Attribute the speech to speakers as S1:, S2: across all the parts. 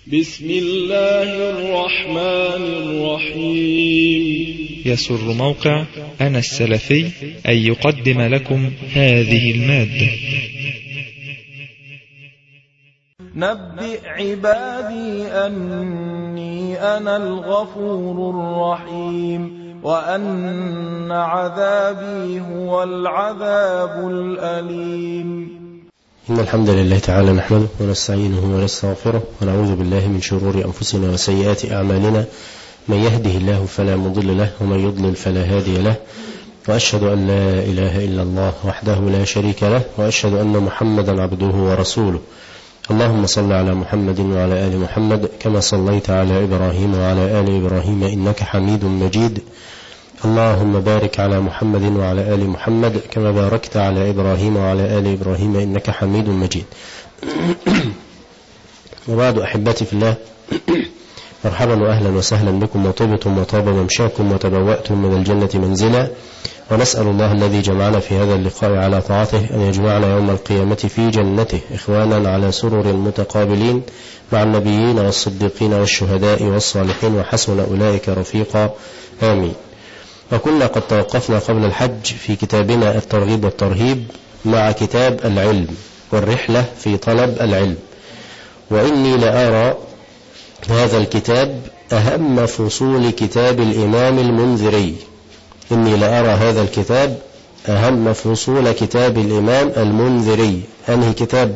S1: بسم الله الرحمن الرحيم.
S2: يسر موقع أنا السلفي أن يقدم لكم هذه المادة.
S3: نبئ عبادي أني أنا الغفور الرحيم وأن عذابي هو العذاب الأليم.
S4: إن الحمد لله تعالى نحمده ونستعينه ونستغفره ونعوذ بالله من شرور أنفسنا وسيئات أعمالنا، من يهده الله فلا مضل له ومن يضلل فلا هادي له، وأشهد أن لا إله إلا الله وحده لا شريك له، وأشهد أن محمدا عبده ورسوله. اللهم صل على محمد وعلى آل محمد كما صليت على إبراهيم وعلى آل إبراهيم إنك حميد مجيد. اللهم بارك على محمد وعلى آل محمد كما باركت على إبراهيم وعلى آل إبراهيم إنك حميد مجيد. وبعد، أحبتي في الله، مرحبا وأهلا وسهلا بكم، وطبتم وطاب ممشاكم وتبوأتم من الجنة منزلا، ونسأل الله الذي جمعنا في هذا اللقاء على طاعته أن يجمعنا يوم القيامة في جنته إخوانا على سرر متقابلين مع النبيين والصديقين والشهداء والصالحين، وحسن أولئك رفيقا، آمين. وكنا قد توقفنا قبل الحج في كتابنا الترغيب والترهيب مع كتاب العلم والرحلة في طلب العلم، وإني لأرى هذا الكتاب أهم فصول كتاب الإمام المنذري. إني لأرى هذا الكتاب أهم فصول كتاب الإمام المنذري. أنهي كتاب؟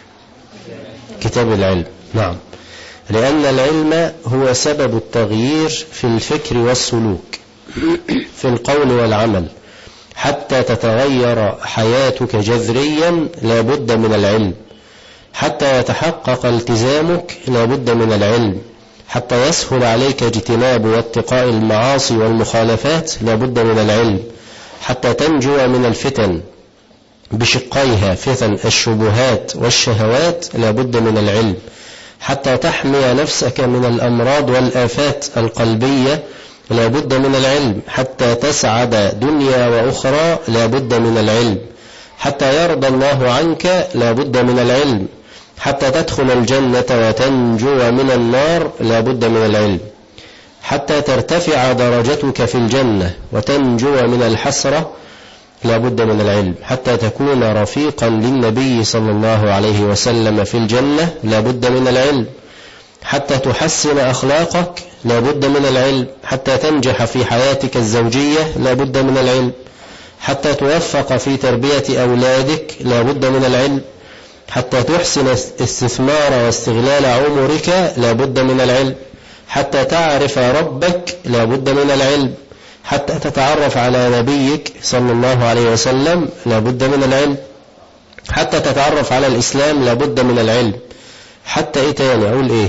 S4: كتاب العلم. نعم، لأن العلم هو سبب التغيير في الفكر والسلوك، في القول والعمل. حتى تتغير حياتك جذريا لا بد من العلم، حتى يتحقق التزامك لا بد من العلم، حتى يسهل عليك اجتناب واتقاء المعاصي والمخالفات لا بد من العلم، حتى تنجو من الفتن بشقيها، فتن الشبهات والشهوات لا بد من العلم، حتى تحمي نفسك من الأمراض والآفات القلبية لا بد من العلم، حتى تسعد دنيا وأخرى لا بد من العلم، حتى يرضى الله عنك لا بد من العلم، حتى تدخل الجنة وتنجو من النار لا بد من العلم، حتى ترتفع درجتك في الجنة وتنجو من الحسرة لا بد من العلم، حتى تكون رفيقا للنبي صلى الله عليه وسلم في الجنة لا بد من العلم، حتى تحسن أخلاقك لا بد من العلم، حتى تنجح في حياتك الزوجية لا بد من العلم، حتى توفق في تربية أولادك لا بد من العلم، حتى تحسن استثمار واستغلال عمرك لا بد من العلم، حتى تعرف ربك لا بد من العلم، حتى تتعرف على نبيك صلى الله عليه وسلم لا بد من العلم، حتى تتعرف على الإسلام لا بد من العلم، حتى إيه تاني؟ أقول إيه؟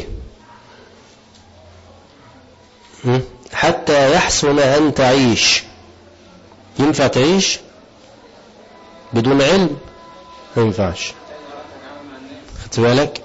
S4: حتى يحسن أن تعيش. ينفع تعيش بدون علم؟ ما ينفعش. خدت بالك؟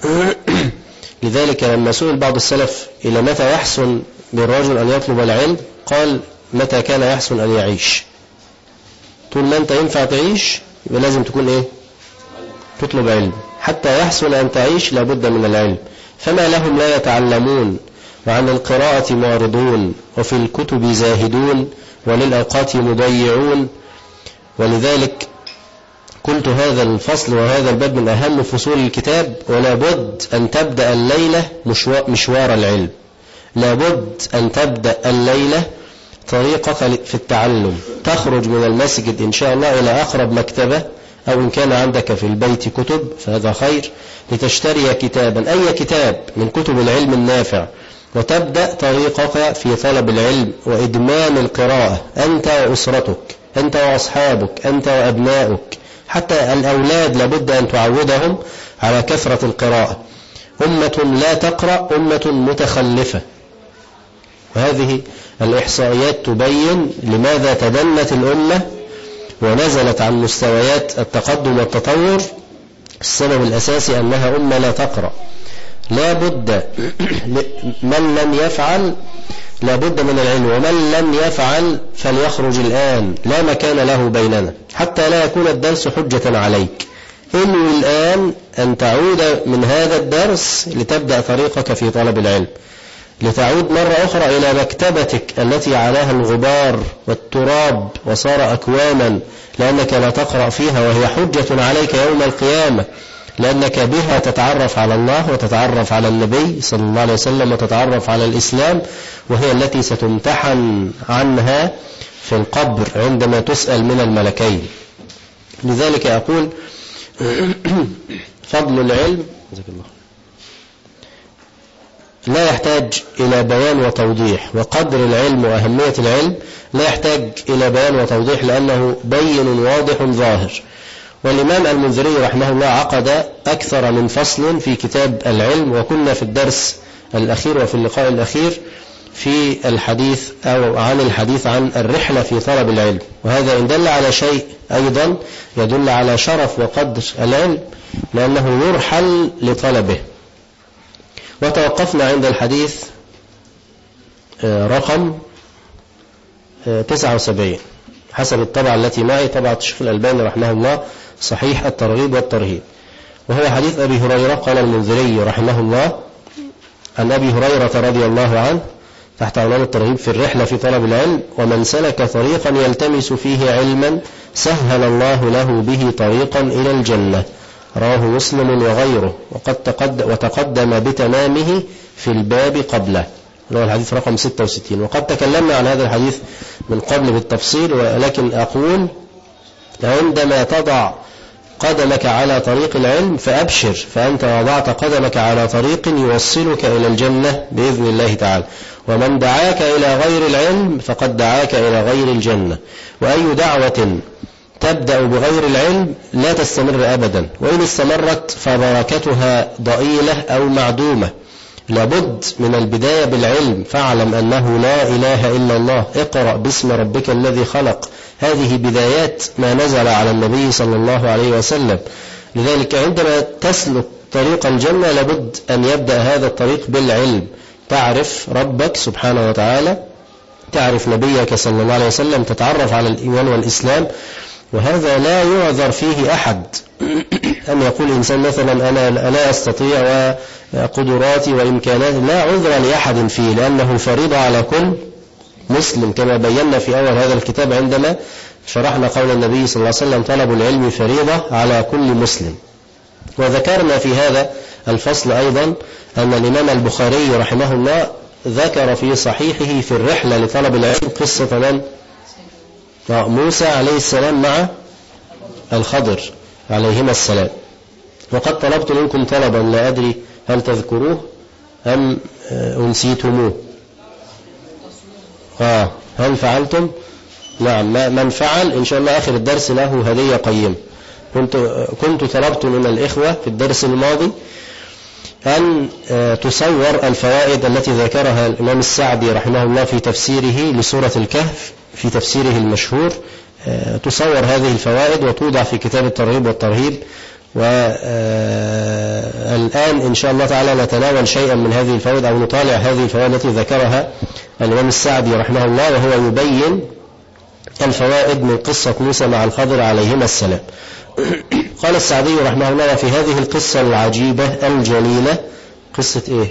S4: لذلك لما سئل بعض السلف إلى متى يحسن بالرجل أن يطلب العلم، قال متى كان يحسن أن يعيش. طول ما أنت ينفع تعيش يبقى لازم تكون إيه؟ تطلب علم. حتى يحسن أن تعيش لابد من العلم. فما لهم لا يتعلمون وعن القراءة معرضون وفي الكتب زاهدون وللأوقات مضيعون. ولذلك قلت هذا الفصل وهذا الباب من أهم فصول الكتاب، ولا بد أن تبدأ الليلة مشوار العلم، لا بد أن تبدأ الليلة طريقك في التعلم. تخرج من المسجد إن شاء الله إلى أقرب مكتبة، أو إن كان عندك في البيت كتب فهذا خير، لتشتري كتابا، أي كتاب من كتب العلم النافع، وتبدأ طريقك في طلب العلم وإدمان القراءة، أنت وأسرتك، أنت وأصحابك، أنت وأبنائك، حتى الأولاد لابد أن تعودهم على كثرة القراءة. أمة لا تقرأ أمة متخلفة. وهذه الإحصائيات تبين لماذا تدنت الأمة ونزلت عن مستويات التقدم والتطور. السبب الأساسي أنها أمة لا تقرأ. لا بد من لم يفعل لا بد من العلم، ومن لم يفعل فليخرج الآن، لا مكان له بيننا، حتى لا يكون الدرس حجة عليك. انوي الآن أن تعود من هذا الدرس لتبدأ طريقك في طلب العلم، لتعود مرة أخرى إلى مكتبتك التي عليها الغبار والتراب وصار أكواما، لأنك لا تقرأ فيها، وهي حجة عليك يوم القيامة، لأنك بها تتعرف على الله وتتعرف على النبي صلى الله عليه وسلم وتتعرف على الإسلام، وهي التي ستمتحن عنها في القبر عندما تسأل من الملكين. لذلك أقول فضل العلم لا يحتاج إلى بيان وتوضيح، وقدر العلم وأهمية العلم لا يحتاج إلى بيان وتوضيح، لأنه بين واضح ظاهر. والإمام المنذري رحمه الله عقد أكثر من فصل في كتاب العلم، وكنا في الدرس الأخير وفي اللقاء الأخير في الحديث أو عن الحديث عن الرحلة في طلب العلم، وهذا إن دل على شيء أيضا يدل على شرف وقدر العلم، لأنه يرحل لطلبه. وتوقفنا عند الحديث رقم 79 حسب الطبعة التي معي، طبعة الشيخ الألباني رحمه الله، صحيح الترغيب والترهيب، وهو حديث أبي هريرة. قال المنذري رحمه الله عن أبي هريرة رضي الله عنه تحت عنوان الترغيب في الرحلة في طلب العلم: ومن سلك طريقا يلتمس فيه علما سهل الله له به طريقا إلى الجنة، رواه مسلم وغيره، وتقدم بتمامه في الباب قبله، اللي هو الحديث رقم 66. وقد تكلمنا عن هذا الحديث من قبل بالتفصيل، ولكن أقول عندما تضع قدمك على طريق العلم فأبشر، فأنت وضعت قدمك على طريق يوصلك إلى الجنة بإذن الله تعالى. ومن دعاك إلى غير العلم فقد دعاك إلى غير الجنة. وأي دعوة تبدأ بغير العلم لا تستمر أبدا، وإن استمرت فبركتها ضئيلة أو معدومة. لابد من البداية بالعلم، فاعلم أنه لا إله إلا الله، اقرأ باسم ربك الذي خلق. هذه بدايات ما نزل على النبي صلى الله عليه وسلم. لذلك عندما تسلك طريق الجنة لابد أن يبدأ هذا الطريق بالعلم، تعرف ربك سبحانه وتعالى، تعرف نبيك صلى الله عليه وسلم، تتعرف على الإيمان والإسلام. وهذا لا يعذر فيه أحد، أن يقول إنسان مثلا أنا لا أستطيع وقدراتي وإمكاناتي، لا عذر لأحد فيه، لأنه فريضة على كل مسلم، كما بينا في أول هذا الكتاب عندما شرحنا قول النبي صلى الله عليه وسلم: طلب العلم فريضة على كل مسلم. وذكرنا في هذا الفصل أيضا أن الإمام البخاري رحمه الله ذكر في صحيحه في الرحلة لطلب العلم قصة من؟ موسى عليه السلام مع الخضر عليهما السلام. وقد طلبت منكم طلبا لا أدري هل تذكروه أم أنسيتموه؟ هل فعلتم؟ نعم، من فعل إن شاء الله آخر الدرس له هدية قيمة. كنت طلبت من الإخوة في الدرس الماضي أن تصور الفوائد التي ذكرها الإمام السعدي رحمه الله في تفسيره لسورة الكهف في تفسيره المشهور، تصور هذه الفوائد وتوضع في كتاب الترغيب والترهيب. والآن إن شاء الله تعالى نتناول شيئا من هذه الفوائد أو نطالع هذه الفوائد التي ذكرها الإمام السعدي رحمه الله، وهو يبين الفوائد من قصة موسى مع الخضر عليهما السلام. قال السعدي رحمه الله: وفي هذه القصة العجيبة الجليلة، قصة إيه؟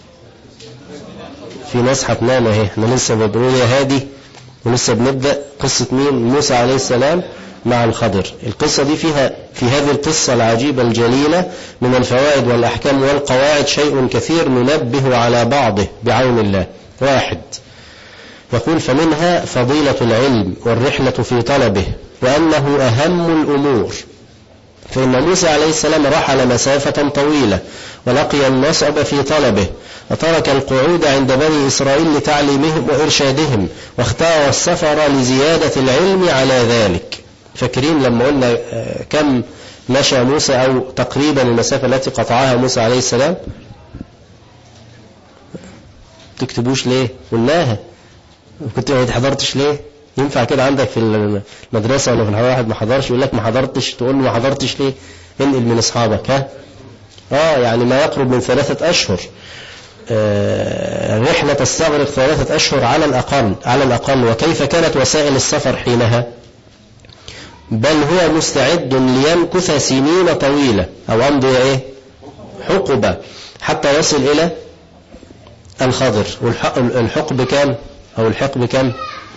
S4: في ناس هتنام اهي، احنا لسه بنقول يا هادي ولسه بنبدأ. قصة مين؟ موسى عليه السلام مع الخضر. القصة دي فيها في هذه القصة العجيبة الجليلة من الفوائد والأحكام والقواعد شيء كثير ننبه على بعضه بعون الله. واحد، يقول: فمنها فضيلة العلم والرحلة في طلبه، وأنه أهم الأمور. فإن موسى عليه السلام رحل مسافة طويلة ولقي النصب في طلبه، وترك القعود عند بني إسرائيل لتعليمهم وإرشادهم، واختار السفر لزيادة العلم على ذلك. فاكرين لما قلنا كم مشى موسى أو تقريبا المسافة التي قطعها موسى عليه السلام؟ تكتبوش ليه؟ قلناها. كنت ما حضرتش ليه؟ ينفع كده عندك في المدرسة ولا في الحوار واحد ما حضرش يقول لك ما حضرتش، تقول له ما حضرتش ليه؟ انقل من أصحابك. يعني ما يقرب من 3 أشهر. الرحلة تستغرق 3 أشهر على الأقل. وكيف كانت وسائل السفر حينها؟ بل هو مستعد ليمكث سنين طويلة أو أمضي إيه حقبة حتى يصل إلى الخضر. والحقب كام أو الحقب كام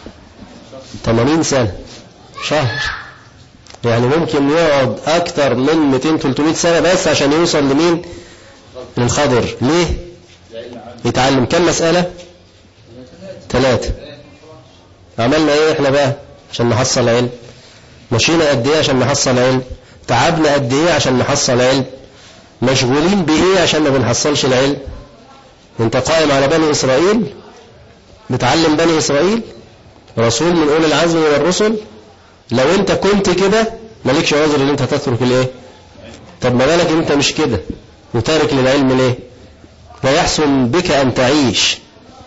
S4: 80 سنة شهر، يعني ممكن يقعد أكثر من 200-300 سنة بس عشان يوصل لمين للخضر. ليه يتعلم كم مسألة 3. عملنا ايه احنا بقى عشان نحصل علم؟ مشينا قد ايه عشان نحصل علم؟ تعبنا قد ايه عشان نحصل علم؟ مشغولين بايه عشان ما بنحصلش العلم؟ انت قائم على بني اسرائيل بتعلم بني اسرائيل رسول من اولي العزم من الرسل. لو انت كنت كده مالكش عذر ان انت تترك الايه. طب ما بالك انت مش كده وتارك للعلم ليه؟ لا يحسن بك ان تعيش،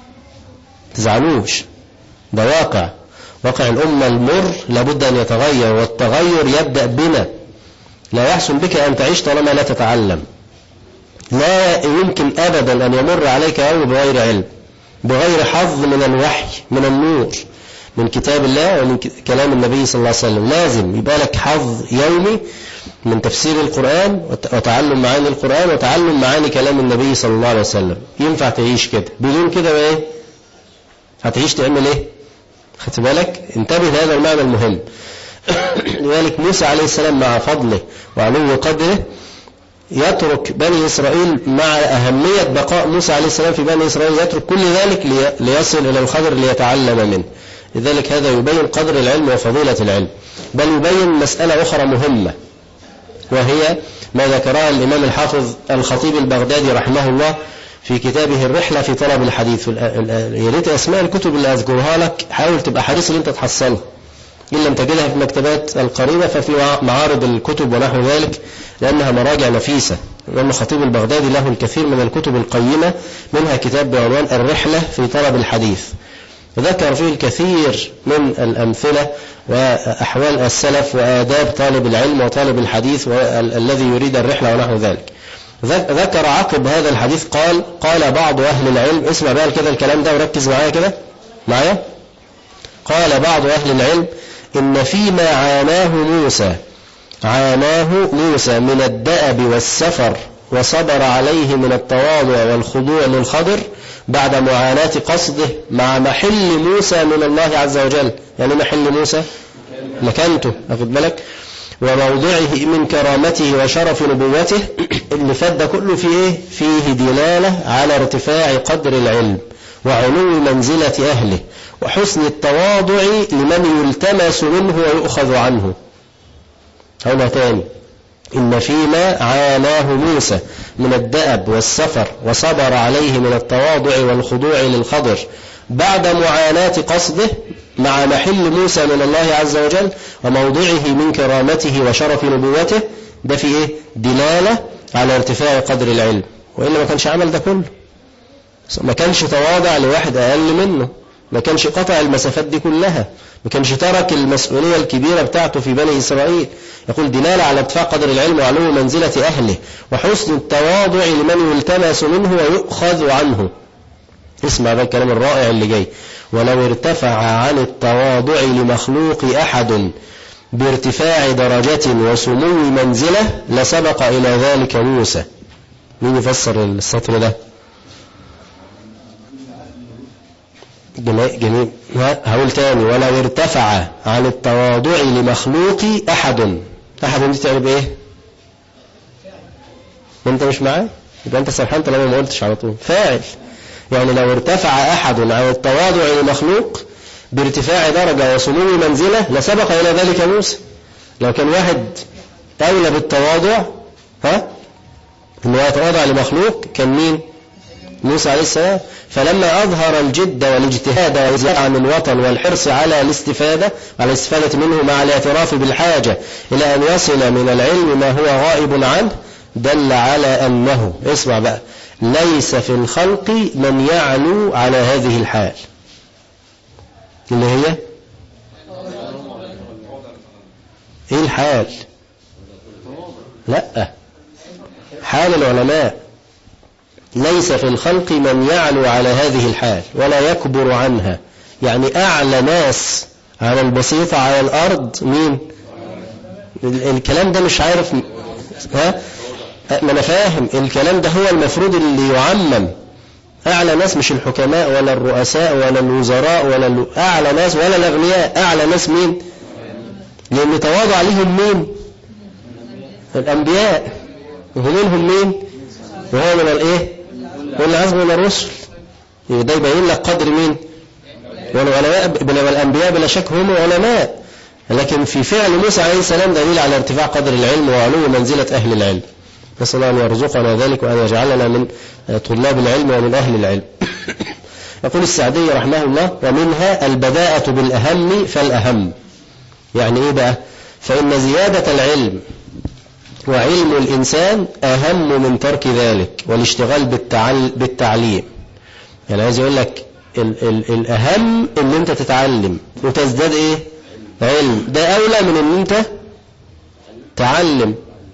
S4: تزعلوش، ده واقع الأمة المر لابد أن يتغير، والتغير يبدأ بنا. لا يحسن بك أن تعيش طالما لا تتعلم. لا يمكن أبدا أن يمر عليك يوم بغير علم، بغير حظ من الوحي، من النور، من كتاب الله ومن كلام النبي صلى الله عليه وسلم. لازم يبقى لك حظ يومي من تفسير القرآن وتعلم معاني القرآن وتعلم معاني كلام النبي صلى الله عليه وسلم. ينفع تعيش كده؟ بدون كده ايه هتعيش تعمل ايه؟ خدت بالك؟ انتبه لهذا المعنى المهم. لذلك موسى عليه السلام مع فضله وعلو قدره يترك بني إسرائيل، مع أهمية بقاء موسى عليه السلام في بني إسرائيل، يترك كل ذلك ليصل إلى الخضر ليتعلم منه. لذلك هذا يبين قدر العلم وفضيلة العلم. بل يبين مسألة أخرى مهمة، وهي ما ذكرها الإمام الحافظ الخطيب البغدادي رحمه الله في كتابه الرحلة في طلب الحديث. يا ريت أسماء الكتب اللي أذكرها لك حاول تبقى حريص ان انت تحصلها، إن لم تجدها في المكتبات القريبة ففي معارض الكتب ونحو ذلك، لأنها مراجع نفيسة. الإمام الخطيب البغدادي له الكثير من الكتب القيمة، منها كتاب بعنوان الرحلة في طلب الحديث، ذكر فيه الكثير من الأمثلة وأحوال السلف وآداب طالب العلم وطالب الحديث والذي يريد الرحلة ونحو ذلك. ذكر عقب هذا الحديث قال بعض أهل العلم، اسمع بقى كده الكلام ده وركز معايا كده معايا. قال بعض أهل العلم إن فيما عاناه موسى من الدأب والسفر وصبر عليه من التواضع والخضوع للخضر بعد معاناة قصده مع محل موسى من الله عز وجل. يعني محل موسى مكانته، أخذ بالك، وموضعه من كرامته وشرف نبوته. اللي فات ده كله فيه دلالة على ارتفاع قدر العلم وعلو منزلة أهله وحسن التواضع لمن يلتمس منه ويؤخذ عنه. هنا تاني، إن فيما عاناه موسى من الدأب والسفر وصبر عليه من التواضع والخضوع للخضر بعد معاناة قصده مع محل موسى من الله عز وجل وموضعه من كرامته وشرف نبوته، ده في دلالة على ارتفاع قدر العلم. وإلا ما كانش عمل ده كله، ما كانش تواضع لواحد أقل منه، ما كانش قطع المسافات دي كلها، ما كانش ترك المسؤولية الكبيرة بتاعته في بني إسرائيل. يقول دلالة على ارتفاع قدر العلم وعلو منزلة أهله وحسن التواضع لمن يلتمس منه ويؤخذ عنه. اسمع بقى الكلام الرائع اللي جاي. ولو ارتفع عن التواضع لمخلوق أحد بارتفاع درجة وسمو منزلة لسبق إلى ذلك موسى. مين يفسر السطر ده؟ جميل. هقول تاني، ولو ارتفع عن التواضع لمخلوق أحد دي تعرف ايه؟ انت مش معاه يبقى انت سرحان لما ما قلتش على طول. فاعل، يعني لو ارتفع أحد عن التواضع لمخلوق بارتفاع درجة وسمو منزلة لسبق إلى ذلك موسى. لو كان واحد أولى بالتواضع إنه يتواضع لمخلوق كان مين؟ موسى عليه السلام. فلما أظهر الجد والاجتهاد والزعم عن الوطن والحرص على الاستفادة منه مع الاعتراف بالحاجة إلى أن يصل من العلم ما هو غائب عنه، دل على أنه، اسمع بقى، ليس في الخلق من يعلو على هذه الحال اللي هي ايه الحال؟ لا، حال العلماء. ليس في الخلق من يعلو على هذه الحال ولا يكبر عنها. يعني أعلى ناس على البسيطة على الأرض مين؟ الكلام ده مش عارف ها، ما انا فاهم الكلام ده هو المفروض اللي يعمم. اعلى ناس مش الحكماء ولا الرؤساء ولا الوزراء ولا اعلى ناس ولا الاغنياء، اعلى ناس مين؟ لان تواضع لهم مين؟ الانبياء، ومنهم مين؟ وهو من الايه؟ والعزم من الرسل. ده يبين لك قدر مين؟ والانبياء بلا شك هم علماء، لكن في فعل موسى عليه السلام دليل على ارتفاع قدر العلم وعلو منزلة اهل العلم. نسأل الله أن يرزقنا ذلك وأن يجعلنا من طلاب العلم ومن أهل العلم. يقول السعدي رحمه الله: ومنها البداءة بالأهم فالأهم. يعني إيه بقى؟ فإن زيادة العلم وعلم الإنسان أهم من ترك ذلك والاشتغال بالتعليم. يعني عايز يقول لك الأهم إن أنت تتعلم وتزداد إيه؟ علم. ده أولى من إن أنت تعلم.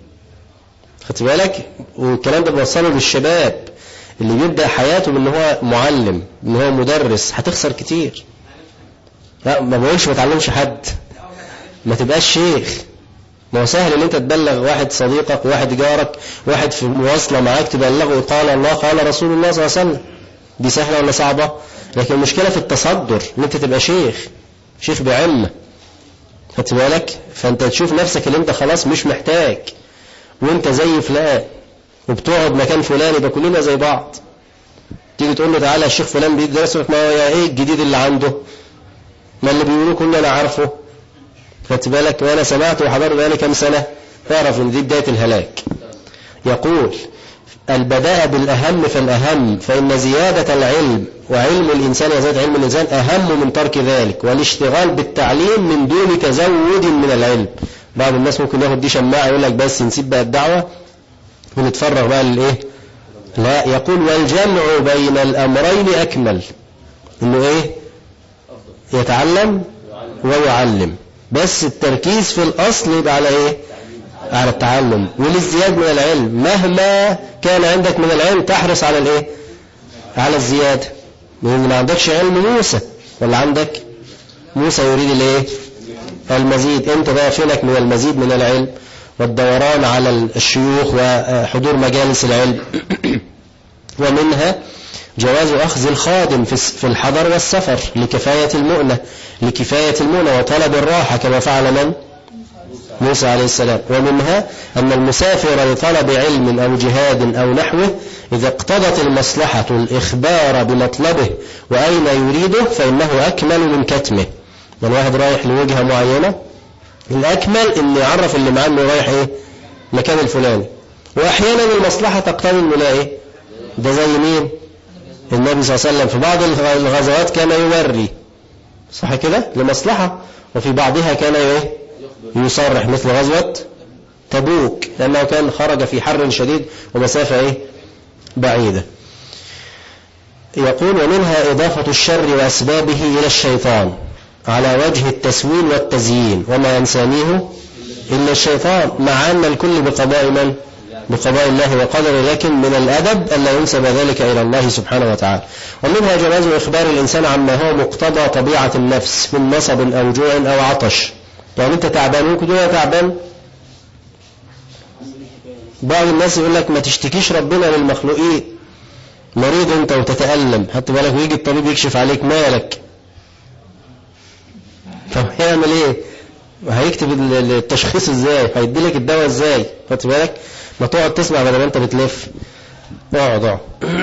S4: خدت بالك؟ والكلام ده بوصله للشباب اللي بيبدأ حياته بأنه هو معلم، أنه هو مدرس. هتخسر كتير. لا، ما بقولش ما تعلمش حد، ما تبقاش شيخ. ما هو سهل ان انت تبلغ واحد صديقك، واحد جارك، واحد في مواصلة معاك تبلغه قال الله قال رسول الله صلى الله عليه وسلم. دي سهلة ولا صعبة؟ لكن المشكلة في التصدر، ان انت تبقى شيخ بعمة. خدت بالك؟ فانت تشوف نفسك اللي انت خلاص مش محتاج، وانت زي فلان وبتقعد مكان فلان، يبقى كلنا زي بعض. تيجي تقول له تعالى الشيخ فلان بيدرس لك، ما هو ايه الجديد اللي عنده؟ ما اللي بيقولوه كلنا انا عارفه. خدت بالك؟ وانا سمعت وحضرت بقالي كام سنة، تعرف ان دي بداية الهلاك. يقول: البداء بالأهم فالأهم، فإن زيادة العلم وعلم الإنسان وزيادة علم الإنسان أهم من ترك ذلك والاشتغال بالتعليم من دون تزود من العلم. بعض الناس ممكن ياخد دي شماعة يقول لك بس نسيب بقى الدعوة ونتفرغ بقى للإيه؟ لا، يقول: والجمع بين الأمرين أكمل. إنه إيه؟ يتعلم ويعلم، بس التركيز في الأصل يبقى على إيه؟ على التعلم والازدياد من العلم. مهما كان عندك من العلم تحرص على الإيه؟ على الزيادة. لأن ما عندكش علم موسى، ولا عندك موسى يريد الإيه؟ المزيد. أنت بقى فينك من المزيد من العلم والدوران على الشيوخ وحضور مجالس العلم. ومنها جواز أخذ الخادم في الحضر والسفر لكفاية المؤنة وطلب الراحة كما فعل من؟ موسى عليه السلام. ومنها أن المسافر لطلب علم أو جهاد أو نحوه إذا اقتضت المصلحة الإخبار بمطلبه وأين يريده فإنه أكمل من كتمه. من واحد رايح لوجهة معينة، الأكمل إن يعرف اللي معاه إنه رايح إيه؟ مكان الفلاني. وأحيانا المصلحة تقتضي إنه إيه؟ ده زي مين؟ النبي صلى الله عليه وسلم في بعض الغزوات كان يوري، صح كده؟ لمصلحة، وفي بعضها كان إيه؟ يصرح، مثل غزوة تبوك لأنه كان خرج في حر شديد ومسافة إيه؟ بعيدة. يقول: ومنها إضافة الشر وأسبابه إلى الشيطان على وجه التسويل والتزيين، وما ينسانيه إلا الشيطان، مع أن الكل بقضاء من؟ بقضاء الله وقدره، لكن من الأدب أن لا ينسب ذلك إلى الله سبحانه وتعالى. ومنها جواز إخبار الإنسان عما هو مقتضى طبيعة النفس من نصب أو جوع أو عطش. يعني أنت تعبان، ممكن تقول أنا تعبان. بعض الناس يقول لك ما تشتكيش ربنا للمخلوقين، مريض أنت وتتألم، حتى بالك ويجي الطبيب يكشف عليك، مالك؟ فهيعمل إيه؟ هيكتب التشخيص إزاي؟ هيدي لك الدواء إزاي؟ خدت بالك؟ ما تقعد تسمع بدل ما أنت بتلف. اقعد.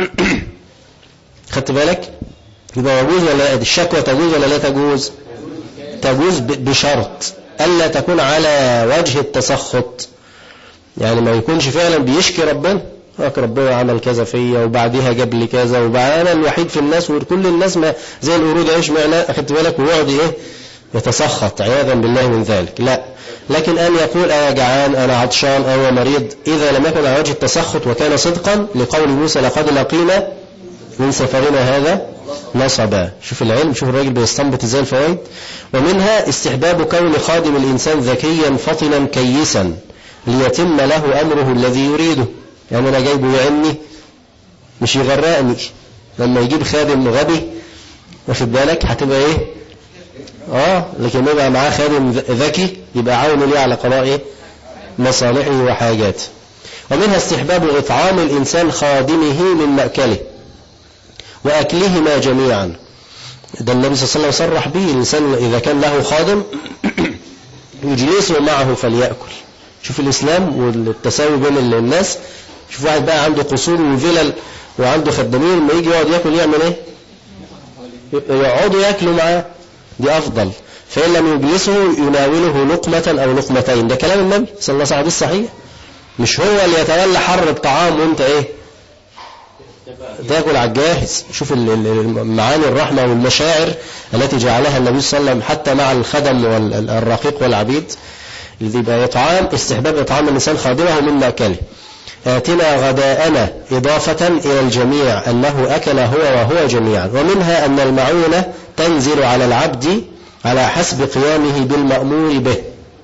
S4: خدت بالك؟ يبقى يجوز ولا الشكوى تجوز ولا لا تجوز؟ تجوز بشرط ألا تكون على وجه التسخط. يعني ما يكونش فعلا بيشكي ربنا، ربنا عمل كذا فيا وبعدها جاب لي كذا وبعد أنا الوحيد في الناس وكل الناس ما زي القرود ايش معنى. أخدت بالك؟ ويقعد إيه؟ يتسخط عياذا بالله من ذلك. لا، لكن أن يقول أنا جعان، أنا عطشان، أو مريض، إذا لم يكن على وجه التسخط وكان صدقا، لقول موسى لقد لقينا من سفرنا هذا نصبا. شوف العلم، شوف الراجل بيستنبط ازاي الفوائد. ومنها استحباب كون خادم الإنسان ذكيا فطنا كيسا ليتم له أمره الذي يريده. يعني أنا جايبه يعني مش يغرقني. لما يجيب خادم غبي واخد بالك هتبقى ايه؟ لكن يبقى معاه خادم ذكي يبقى عون ليه على قضاء مصالحه وحاجاته. ومنها استحباب إطعام الإنسان خادمه من مأكله وأكلهما جميعا. ده النبي صلى الله عليه وسلم صرح به، الإنسان إذا كان له خادم يجلسه معه فليأكل. شوف الإسلام والتساوي بين الناس. شوف واحد بقى عنده قصور وفلل وعنده خدامين، لما يجي يقعد يأكل يعمل ايه؟ يقعدوا يأكلوا معاه، دي أفضل. فإن لم يجلسه يناوله لقمة أو لقمتين. ده كلام النبي صلى الله عليه وسلم صحيح، مش هو اللي يتولى حر الطعام وانت ايه تاكل على الجاهز. شوف معاني الرحمة والمشاعر التي جعلها النبي صلى الله عليه وسلم حتى مع الخدم والرقيق والعبيد. يبقى إطعام، استحباب إطعام الإنسان خادمه من مأكله. آتنا غداءنا إضافة إلى الجميع أنه أكل هو وهو جميعا. ومنها أن المعونة تنزل على العبد على حسب قيامه بالمأمور به.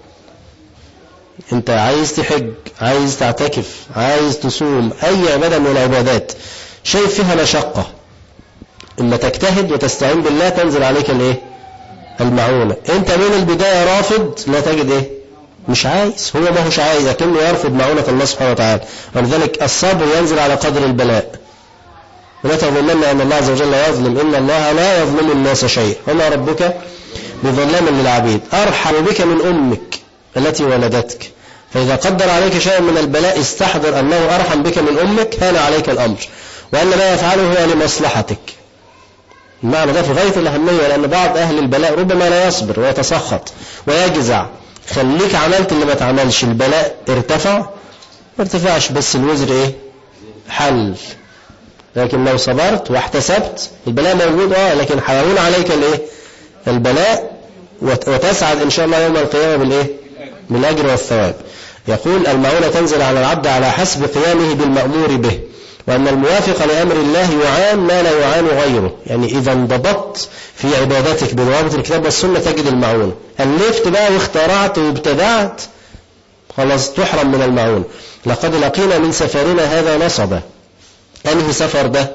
S4: انت عايز تحج، عايز تعتكف، عايز تصوم، أي عبادة من العبادات شايف فيها مشقة، إما تجتهد وتستعين بالله تنزل عليك الايه؟ المعونة. انت من البداية رافض، لا تجد ايه؟ مش عايز، هو ما هوش عايز، لكنه يرفض معونة الله سبحانه وتعالى. ولذلك الصبر ينزل على قدر البلاء. ولا تظنن أن الله عز وجل يظلم، إن الله لا يظلم الناس شيء وما ربك بظلام للعبيد. أرحم بك من أمك التي ولدتك، فإذا قدر عليك شيء من البلاء استحضر أنه أرحم بك من أمك، هان عليك الأمر، وأن ما يفعله هو لمصلحتك. المعنى ده في غاية الأهمية، لأن بعض أهل البلاء ربما لا يصبر ويتسخط ويجزع. خليك عملت اللي ما تعملش، البلاء ارتفع ما ارتفعش، بس الوزر ايه؟ حل. لكن لو صبرت واحتسبت البلاء موجود لكن حيهون عليك الايه؟ البلاء، وتسعد ان شاء الله يوم القيامة بالايه؟ بالأجر والثواب. يقول المعونة تنزل على العبد على حسب قيامه بالمأمور به، وأن الموافق لأمر الله يعان ما لا يعان غيره. يعني إذا انضبطت في عباداتك بضوابط الكتاب والسنة تجد المعونة. ألفت بقى واخترعت وابتدعت، خلاص تحرم من المعونة. لقد لقينا من سفرنا هذا نصبا. أنهي سفر ده؟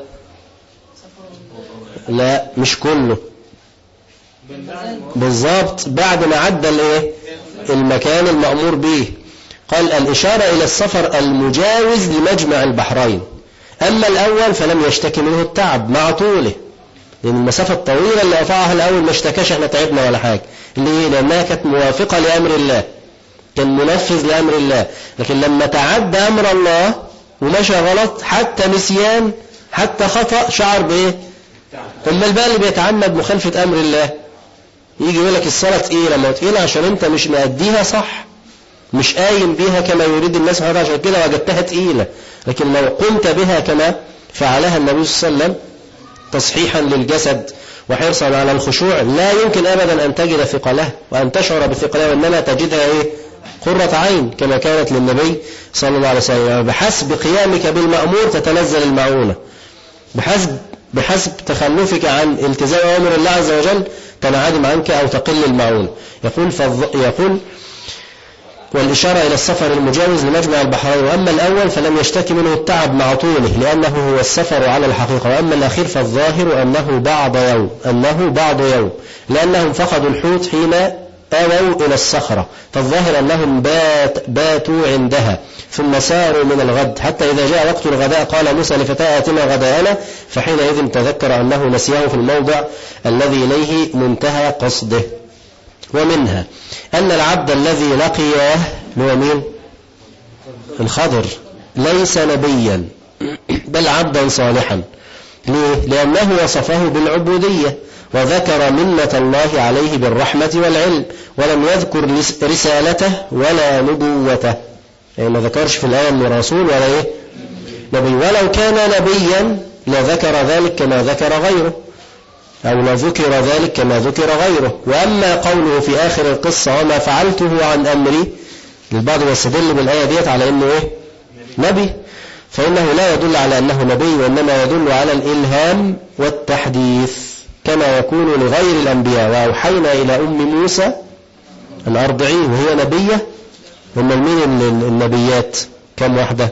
S4: لا مش كله، بالضبط بعد ما عدى الايه؟ المكان المأمور به. قال الإشارة إلى السفر المجاوز لمجمع البحرين. أما الأول فلم يشتكي منه التعب مع طوله، لأن المسافة الطويلة اللي قطعها الأول ما اشتكاش احنا تعبنا ولا حاجة. ليه؟ لأنها كانت موافقة لأمر الله، كان منفذ لأمر الله. لكن لما تعدى أمر الله ومشى غلط، حتى نسيان، حتى خطأ، شعر بإيه؟ أما البال اللي بيتعمد مخالفة أمر الله يجي يقول لك الصلاة تقيلة، ما تقيلة عشان انت مش مأديها صح، مش قايم بها كما يريد الناس، عشان كده وجدتها تقيلة. لكن لو قمت بها كما فعلها النبي صلى الله عليه وسلم تصحيحا للجسد وحرصا على الخشوع، لا يمكن أبدا أن تجد ثقلها وأن تشعر بثقلها، وإنما تجدها ايه؟ قرة عين كما كانت للنبي صلى الله عليه وسلم. بحسب قيامك بالمأمور تتنزل المعونة، بحسب تخلفك عن التزام أمر الله عز وجل تنعدم عنك أو تقل المعونة. يقول والإشارة إلى السفر المجاوز لمجمع البحرين. وأما الأول فلم يشتكي منه التعب مع طوله لأنه هو السفر على الحقيقة. وأما الأخير فالظاهر أنه بعض يوم لأنهم فقدوا الحوت حين آووا إلى الصخرة، فالظاهر أنهم باتوا عندها ثم ساروا من الغد، حتى إذا جاء وقت الغداء قال موسى لفتاه آتنا غداءنا، فحينئذ تذكر أنه نسيه في الموضع الذي إليه منتهى قصده. ومنها أن العبد الذي لقيه هو مين؟ الخضر، ليس نبيا بل عبدا صالحا. ليه؟ لأنه وصفه بالعبودية وذكر منة الله عليه بالرحمة والعلم، ولم يذكر رسالته ولا نبوته. يعني ما ذكرش في الآية من رسول ولا إيه؟ نبي. ولو كان نبيا لذكر ذلك كما ذكر غيره، أو لذكر ذلك كما ذكر غيره. وأما قوله في آخر القصة وما فعلته عن أمري، البعض يستدل بالآية ديت على أنه إيه؟ نبي، فإنه لا يدل على أنه نبي، وإنما يدل على الإلهام والتحديث كما يكون لغير الأنبياء. وأوحينا إلى أم موسى أن أرضعيه، وهي نبية. ومن مين النبيات؟ كم واحدة؟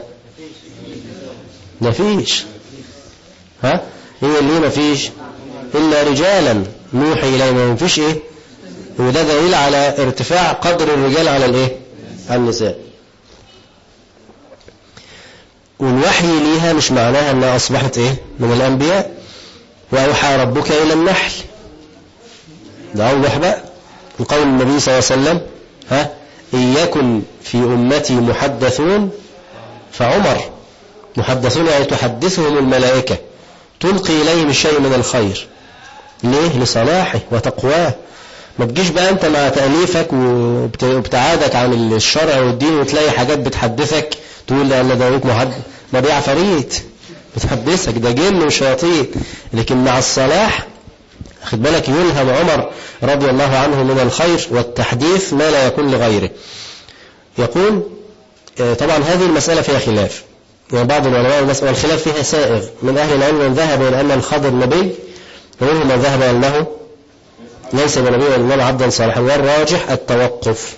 S4: مفيش. هي اللي مفيش إلا رجالا نوحي إليه، ما فيش إيه؟ وده دليل على ارتفاع قدر الرجال على الايه؟ على النساء. والوحي ليها مش معناها انها اصبحت ايه؟ من الانبياء. واوحى ربك الى النحل، ده اوضح بقى. وقول النبي صلى الله عليه وسلم إن يكن في أمتي محدثون فعمر. محدثون يعني تحدثهم الملائكة، تلقي إليهم الشيء من الخير. ليه؟ لصلاحه وتقواه. ما تجيش بقى أنت مع تأليفك وابتعادك عن الشرع والدين وتلاقي حاجات بتحدثك تقول لا ده بيك محدث، ما دي عفاريت بتحدثك، ده جن وشياطين. لكن مع الصلاح أخذ بالك يلهم عمر رضي الله عنه من الخير والتحديث ما لا يكون لغيره. يقول طبعا هذه المسألة فيها خلاف، يعني بعض العلماء والخلاف فيها سائغ. من أهل العلم من ذهب إلى أن الخضر نبي، ومنهم من ذهب إلى أنه ليس بنبي وإنما عبدا صالحا. والراجح التوقف،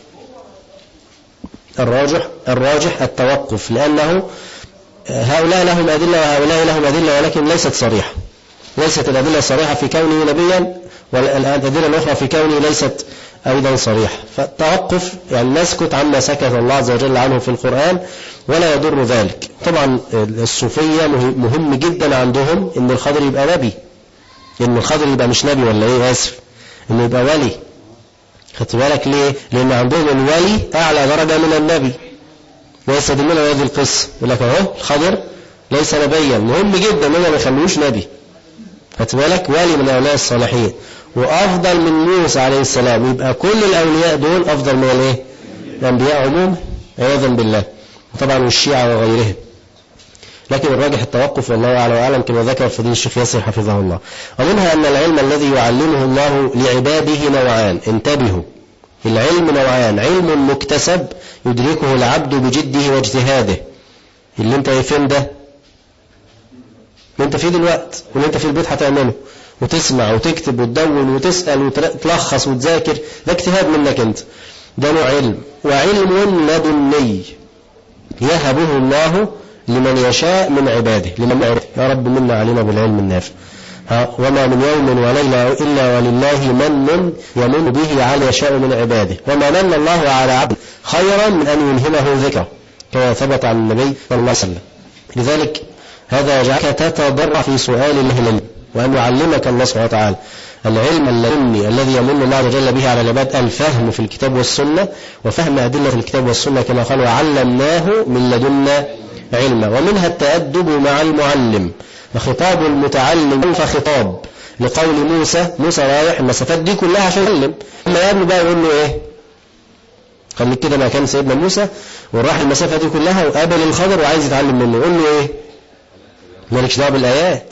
S4: الراجح التوقف، لأنه هؤلاء لهم أدلة وهؤلاء لهم أدلة ولكن ليست صريحة. ليست الأدلة الصريحة في كونه نبيا، والأدلة الأخرى في كونه ليست أيضا صريحة. فالتوقف يعني نسكت عما سكت الله عز وجل عنه في القرآن ولا يضر ذلك. طبعا الصوفية مهم جدا عندهم إن الخضر يبقى نبي، إن الخضر يبقى مش نبي ولا إيه، آسف، إنه يبقى ولي. خدت بالك ليه؟ لأن عندهم الولي أعلى درجة من النبي، ويستدلون هذه القصة يقول لك أهو الخضر ليس نبيا، مهم جدا إنه ما يخلوش نبي. خدت بالك ولي من أولياء الصالحين وأفضل من موسى عليه السلام. يبقى كل الأولياء دول أفضل من الإيه؟ الأنبياء عموما عياذا بالله، طبعا والشيعة وغيرهم. لكن الراجح التوقف والله أعلى وأعلم كما ذكر فضيلة الشيخ ياسر حفظه الله. ومنها أن العلم الذي يعلمه الله لعباده نوعان. انتبهوا، العلم نوعان: علم مكتسب يدركه العبد بجده واجتهاده، اللي انت فين ده؟ انت فيه دلوقتي واللي انت في البيت هتعمله وتسمع وتكتب وتدون وتسأل وتلخص وتذاكر، ده اجتهاد منك انت، ده نوع علم. وعلم لدني يهبه الله لمن يشاء من عباده، يا رب منا علينا بالعلم النافع. وما من يوم وليلة إلا ولله من يمن به على يشاء من عباده، وما من الله على عبد خيرا من أن يلهمه ذكر، كما ثبت عن النبي صلى الله عليه وسلم. لذلك هذا يجعلك تتضرع في سؤال الله العلم، وأن يعلمك الله سبحانه وتعالى العلم اللدني الذي يمن الله عز وجل به على العباد، الفهم في الكتاب والسنة وفهم أدلة الكتاب والسنة، كما قال وعلمناه من لدنا علما. ومنها التأدب مع المعلم، وخطاب المتعلم فخطاب، لقول موسى رايح المسافات دي كلها عشان يعلم. لما يقابله بقى يقول له ايه؟ خليك كده ما كان سيدنا موسى وراح المسافة دي كلها وقابل الخضر وعايز يتعلم منه، يقول له ايه؟ مالكش دعوه بالآيات.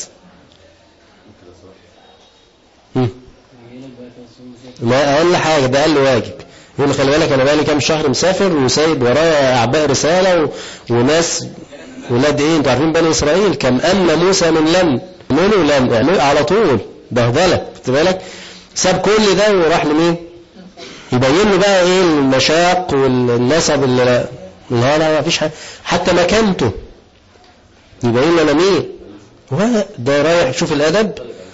S4: ما أقل حاجة ده أقل واجب. يقول له خلي بالك أنا بقالي كام شهر مسافر وسايب ورايا أعباء رسالة وناس ولاد إيه، أنتوا عارفين بني إسرائيل كم أن موسى من لم يعملوا على طول بهدلة. خدت بالك؟ ساب كل ده وراح لمين؟ يبين له بقى إيه المشاق والنسب اللي لا ما فيش حاجة، حتى مكانته يبين لنا مين ده رايح. شوف الأدب.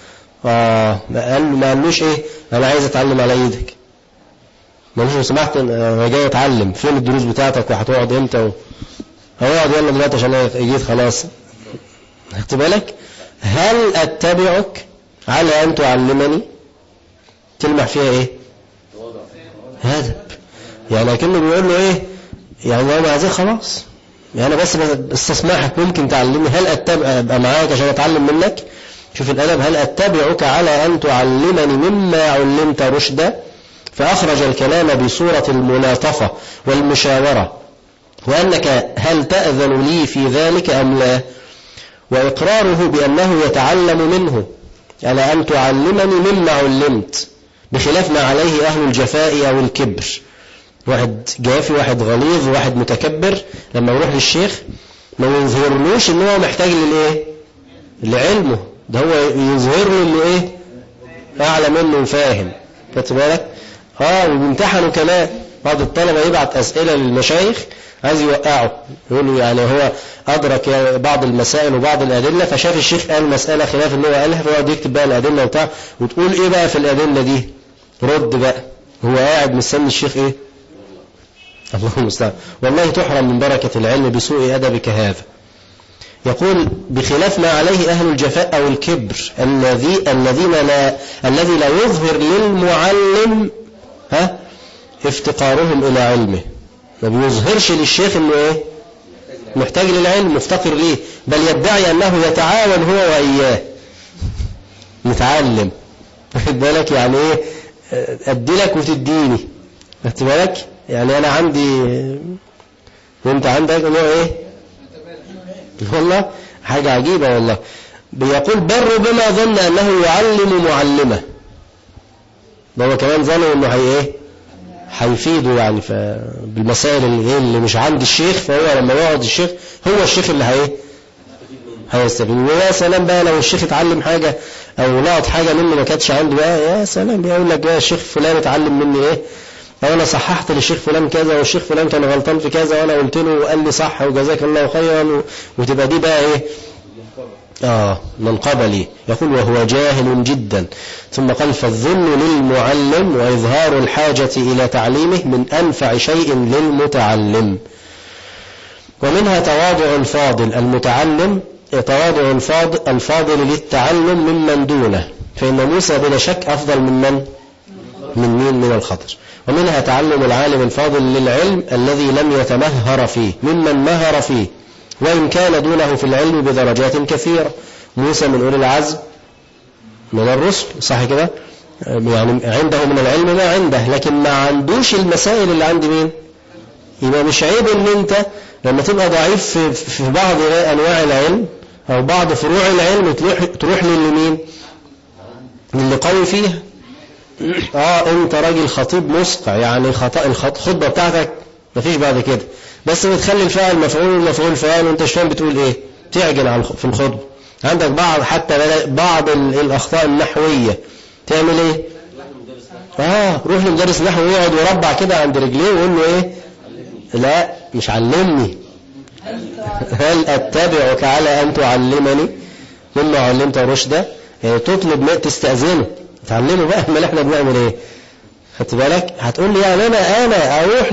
S4: ما قالوش ايه انا عايز اتعلم على ايدك، ما قالوش لو سمحت انا جاي اتعلم، فين الدروس بتاعتك وهتقعد امتى هيقعد يلا دلوقتي عشان جيت خلاص. خدت بالك؟ هل اتبعك على ان تعلمني؟ تلمح فيها ايه؟ هذا يعني كأنه بيقول له ايه يعني انا عايزك خلاص، يعني بس استسمحك ممكن تعلمني، هل ابقى معاك عشان اتعلم منك؟ شوف الأدب، هل أتبعك على أن تعلمني مما علمت رشدا؟ فأخرج الكلام بصورة الملاطفة والمشاورة، وأنك هل تأذن لي في ذلك أم لا؟ وإقراره بأنه يتعلم منه على أن تعلمني مما علمت، بخلاف ما عليه أهل الجفاء أو الكبر. واحد جافي، واحد غليظ، واحد متكبر، لما يروح للشيخ ما يظهرلوش ان هو محتاج للايه؟ لعلمه، ده هو يظهر له انه ايه؟ اعلى منه وفاهم. خدت بالك؟ وبيمتحنوا كمان. بعض الطلبه يبعت اسئله للمشايخ عايز يوقعه، يقول له يعني هو ادرك بعض المسائل وبعض الادله، فشاف الشيخ قال مساله خلاف اللي هو قالها، فيقعد يكتب بقى الادله وبتاع، وتقول ايه بقى في الادله دي؟ رد بقى هو قاعد مستني الشيخ ايه؟ الله المستعان. والله تحرم من بركة العلم بسوء أدبك هذا. يقول بخلاف ما عليه أهل الجفاء أو الكبر الذي لا يظهر للمعلم افتقارهم إلى علمه، ما بيظهرش للشيخ انه ايه؟ محتاج للعلم، مفتقر ليه، بل يدعي أنه يتعاون هو وإياه نتعلم. واخد بالك يعني ايه؟ أدي لك وتديني، واخد بالك يعني أنا عندي وانت عندك نوع ايه؟ والله حاجة عجيبة والله. بيقول بل ربما ظن أنه يعلم معلمه، هو كمان ظنوا أنه هيفيده يعني بالمسائل اللي مش عند الشيخ، فهو لما يقعد الشيخ هو الشيخ اللي هيستفيد. ويا سلام بقى لو الشيخ اتعلم حاجة أو لقط حاجة مني ما كانتش عنده بقى، يا سلام بيقول لك يا الشيخ فلان اتعلم مني ايه، أو أنا صححت للشيخ فلان كذا والشيخ فلان كان غلطان في كذا وأنا قلت له وقال لي صح وجزاك الله خيرا، وتبقى دي بقى ايه؟ منقبلي. يقول وهو جاهل جدا. ثم قال فالظن للمعلم وإظهار الحاجة إلى تعليمه من أنفع شيء للمتعلم. ومنها تواضع الفاضل المتعلم، تواضع الفاضل للتعلم ممن دونه، فإن موسى بلا شك أفضل من الخضر. ومنها تعلم العالم الفاضل للعلم الذي لم يتمهر فيه ممن مهر فيه، وإن كان دونه في العلم بدرجات كثيرة. موسى من أولي العزم من الرسل، صح كده؟ يعني عنده من العلم ما عنده، لكن ما عندوش المسائل اللي عند مين؟ يبقى مش عيب ان انت لما تبقى ضعيف في بعض انواع العلم او بعض فروع العلم تروح للمين؟ اللي قوي فيها. انت راجل خطيب مسقع، يعني الخطبة بتاعتك مفيش بعد كده، بس بتخلي الفاعل مفعول والمفعول فاعل وانت مش فاهم بتقول ايه، تعجن في الخطبة. عندك بعض الاخطاء النحوية تعمل ايه؟ روح لمدرس نحو يقعد يربع كده عند رجليه ويقول له ايه؟ لا مش علمني، هل اتبعك على ان تعلمني مما علمت رشدا؟ يعني تطلب تستأذنه تعلمه بقى. امال احنا بنعمل ايه؟ خدت بالك؟ هتقول لي يعني انا اروح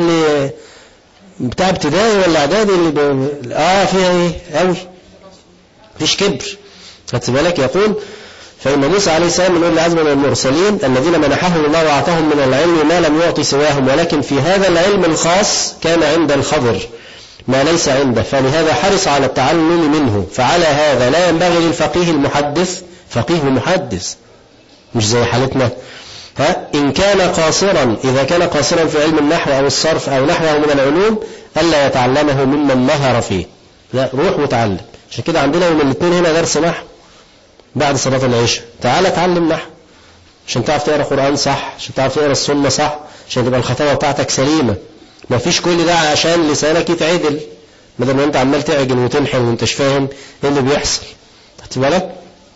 S4: بتاع ابتدائي ولا اعدادي فيها ايه قوي، مفيش كبر. خدت بالك؟ يقول فإن موسى عليه السلام من أولي العزم من المرسلين الذين منحهم الله وأعطاهم من العلم ما لم يعطي سواهم، ولكن في هذا العلم الخاص كان عند الخضر ما ليس عنده، فلهذا حرص على التعلم منه. فعلى هذا لا ينبغي للفقيه المحدث، فقيه محدث مش زي حالتنا، إن كان قاصرا، إذا كان قاصرا في علم النحو أو الصرف أو نحوه من العلوم ألا يتعلمه ممن مهر فيه. لا، روح وتعلم. عشان كده عندنا يوم الاثنين هنا درس نحو بعد صلاة العشاء، تعال اتعلم نحو عشان تعرف تقرأ قرآن صح، عشان تعرف تقرأ السنة صح، عشان تبقى الخطابة بتاعتك سليمة. ما فيش كل ده عشان لسانك يتعدل، بدل ما انت عمال تعجن وتنحل وانتش فاهم ايه اللي بيحصل. خدت بالك؟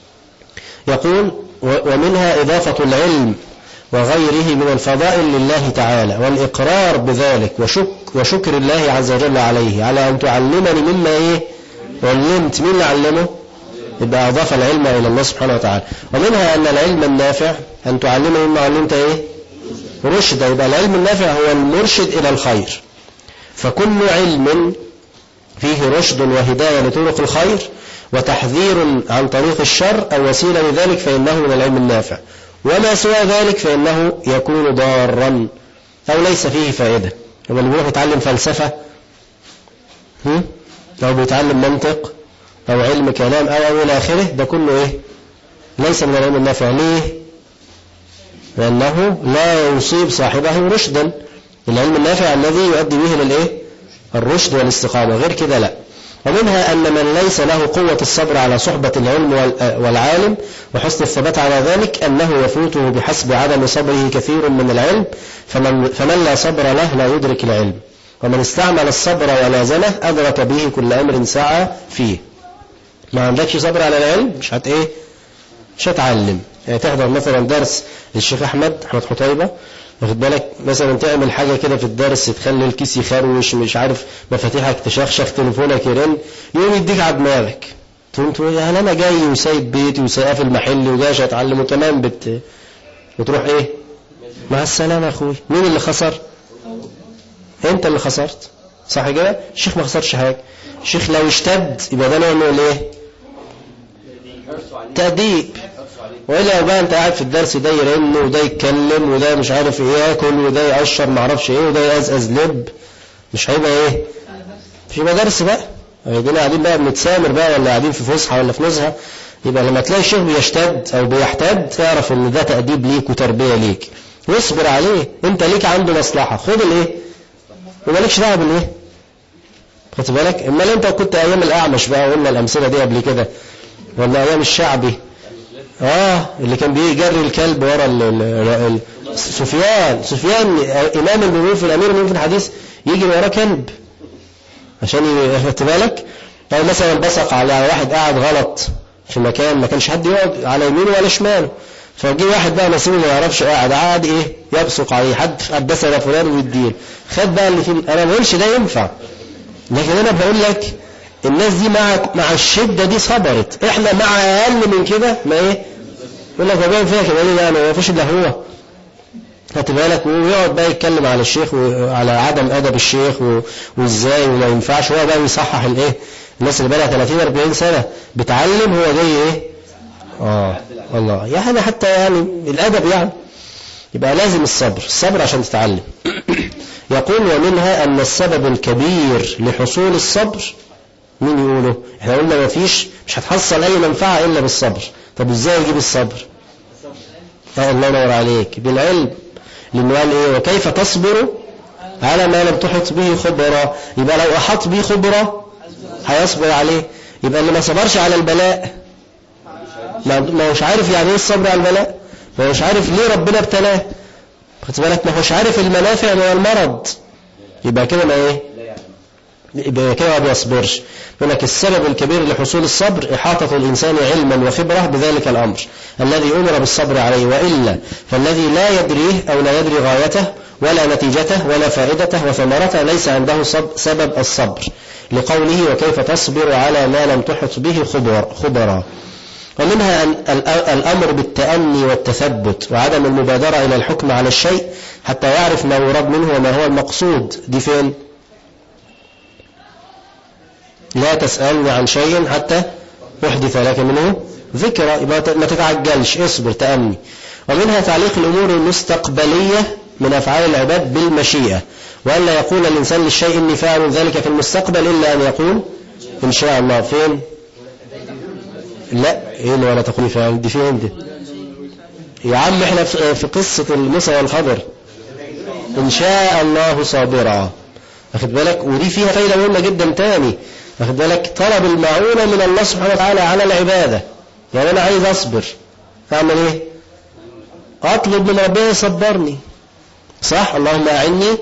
S4: يقول ومنها إضافة العلم وغيره من الفضائل لله تعالى والإقرار بذلك وشكر الله عز وجل عليه على أن تعلمني مما علمت. مين اللي علمه؟ يبقى أضاف العلم إلى الله سبحانه وتعالى. ومنها أن العلم النافع أن تعلمني مما علمت رشد. يبقى العلم النافع هو المرشد إلى الخير، فكل علم فيه رشد وهداية لطرق الخير وتحذير عن طريق الشر أو وسيلة لذلك فإنه من العلم النافع، وما سوى ذلك فإنه يكون ضارا أو ليس فيه فائدة. يبقى اللي بيروح يتعلم فلسفة أو بيتعلم منطق أو علم كلام أو إلى آخره، ده كله ليس من العلم النافع. ليه؟ لأنه لا يصيب صاحبه رشدا. العلم النافع الذي يؤدي به الرشد والاستقامة، غير كده لا. ومنها أن من ليس له قوة الصبر على صحبة العلم والعالم وحسن الثبات على ذلك أنه يفوته بحسب عدم صبره كثير من العلم، فمن لا صبر له لا يدرك العلم، ومن استعمل الصبر ولازمه أدرك به كل أمر سعى فيه. ما عندكش صبر على العلم مش هتعلم. يعني تحضر مثلا درس للشيخ أحمد حطيبة، واخد بالك، مثلا تعمل حاجة كده في الدرس تخلي الكيس يخروش، مش عارف مفاتيحك تشخشخ، تليفونك يرن، يوم يديك على دماغك، تقول يعني أنا جاي وسايب بيتي وسايقف المحل وجاي اتعلم، وكمان وتروح مع السلامة يا أخوي. مين اللي خسر؟ أنت اللي خسرت، صح كده؟ الشيخ ما خسرش حاجة. الشيخ لو اشتد يبقى ده نعمل ايه؟ تأديب. وإلا بقى أنت قاعد في الدرس ده يرن وده يتكلم وده مش عارف إيه ياكل وده يقشر معرفش إيه وده يقزقز لب، مش هيبقى إيه؟ في مدارس بقى دول قاعدين بقى بنتسامر بقى ولا قاعدين في فسحة ولا في نزهة. يبقى لما تلاقي الشيخ بيشتد أو بيحتد تعرف إن ده تأديب ليك وتربية ليك، واصبر عليه. أنت ليك عنده مصلحة، خد الإيه ومالكش دعوة بالإيه. خدت بالك؟ إما أنت كنت أيام الأعمش بقى قلنا الأمثلة دي قبل كده، ولا أيام الشعبي اللي كان بيجري الكلب ورا سفيان إمام المؤمنين في الأمير ممكن حديث يجي وراه كلب عشان خدت بالك. أو مثلا بصق على واحد قاعد غلط في مكان ما كانش حد يقعد على يمينه ولا شماله، فجي واحد بقى نسيبه ما يعرفش قاعد ايه يبصق عليه، حد حدث على فلان ويديله، خد بقى اللي فيه. انا ما بقولش ده ينفع، لكن انا بقول لك الناس دي مع الشده دي صبرت. احنا مع اقل من كده ما ايه يقول لك هو فيها كده ليه يعني ما فيش الا هو. خدت بالك؟ ويقعد بقى يتكلم على الشيخ وعلى عدم ادب الشيخ وازاي وما ينفعش. هو بقى يصحح الايه الناس اللي بقى 30 40 سنه بتعلم، هو جاي ايه والله يعني حتى يعني الادب يعني. يبقى لازم الصبر عشان تتعلم. يقول ومنها ان السبب الكبير لحصول الصبر، مين يقوله؟ احنا قلنا مش هتحصل اي منفعه الا بالصبر. طب ازاي يجيب الصبر؟ الله ينور عليك، بالعلم. لانه قال ايه وكيف تصبر على ما لم تحط به خبرا. يبقى لو احط به خبرا هيصبر عليه. يبقى اللي ما صبرش على البلاء ما هوش عارف يعني ايه الصبر على البلاء، ما هوش عارف ليه ربنا ابتلاه. خدت بالك؟ ما هوش عارف المنافع من المرض. يبقى كده ما ايه يبقى كده ما بيصبرش. يقول لك السبب الكبير لحصول الصبر إحاطة الإنسان علما وخبرة بذلك الأمر الذي أمر بالصبر عليه، وإلا فالذي لا يدريه أو لا يدري غايته ولا نتيجته ولا فائدته وثمرته ليس عنده سبب الصبر، لقوله وكيف تصبر على ما لم تحط به خبرا. ومنها الأمر بالتأني والتثبت وعدم المبادرة إلى الحكم على الشيء حتى يعرف ما يراد منه وما هو المقصود. دي فين؟ لا تسألني عن شيء حتى أحدث لك منه ذكرى. يبقى ما تتعجلش، اصبر تأني. ومنها تعليق الأمور المستقبلية من أفعال العباد بالمشيئة، وألا يقول الإنسان للشيء إني فاعل ذلك في المستقبل إلا أن يقول إن شاء الله. فين؟ لا إيه اللي ولا تقول فاعل دي فين دي يا عم؟ إحنا في قصة موسى والخضر إن شاء الله صابرا. أخذ بالك؟ ودي فيها فايدة مهمة جدا تاني. أخذ بالك؟ طلب المعونة من الله سبحانه وتعالى على العبادة. يعني أنا عايز أصبر، أعمل إيه؟ أطلب من ربنا يصبرني، صح؟ اللهم أعني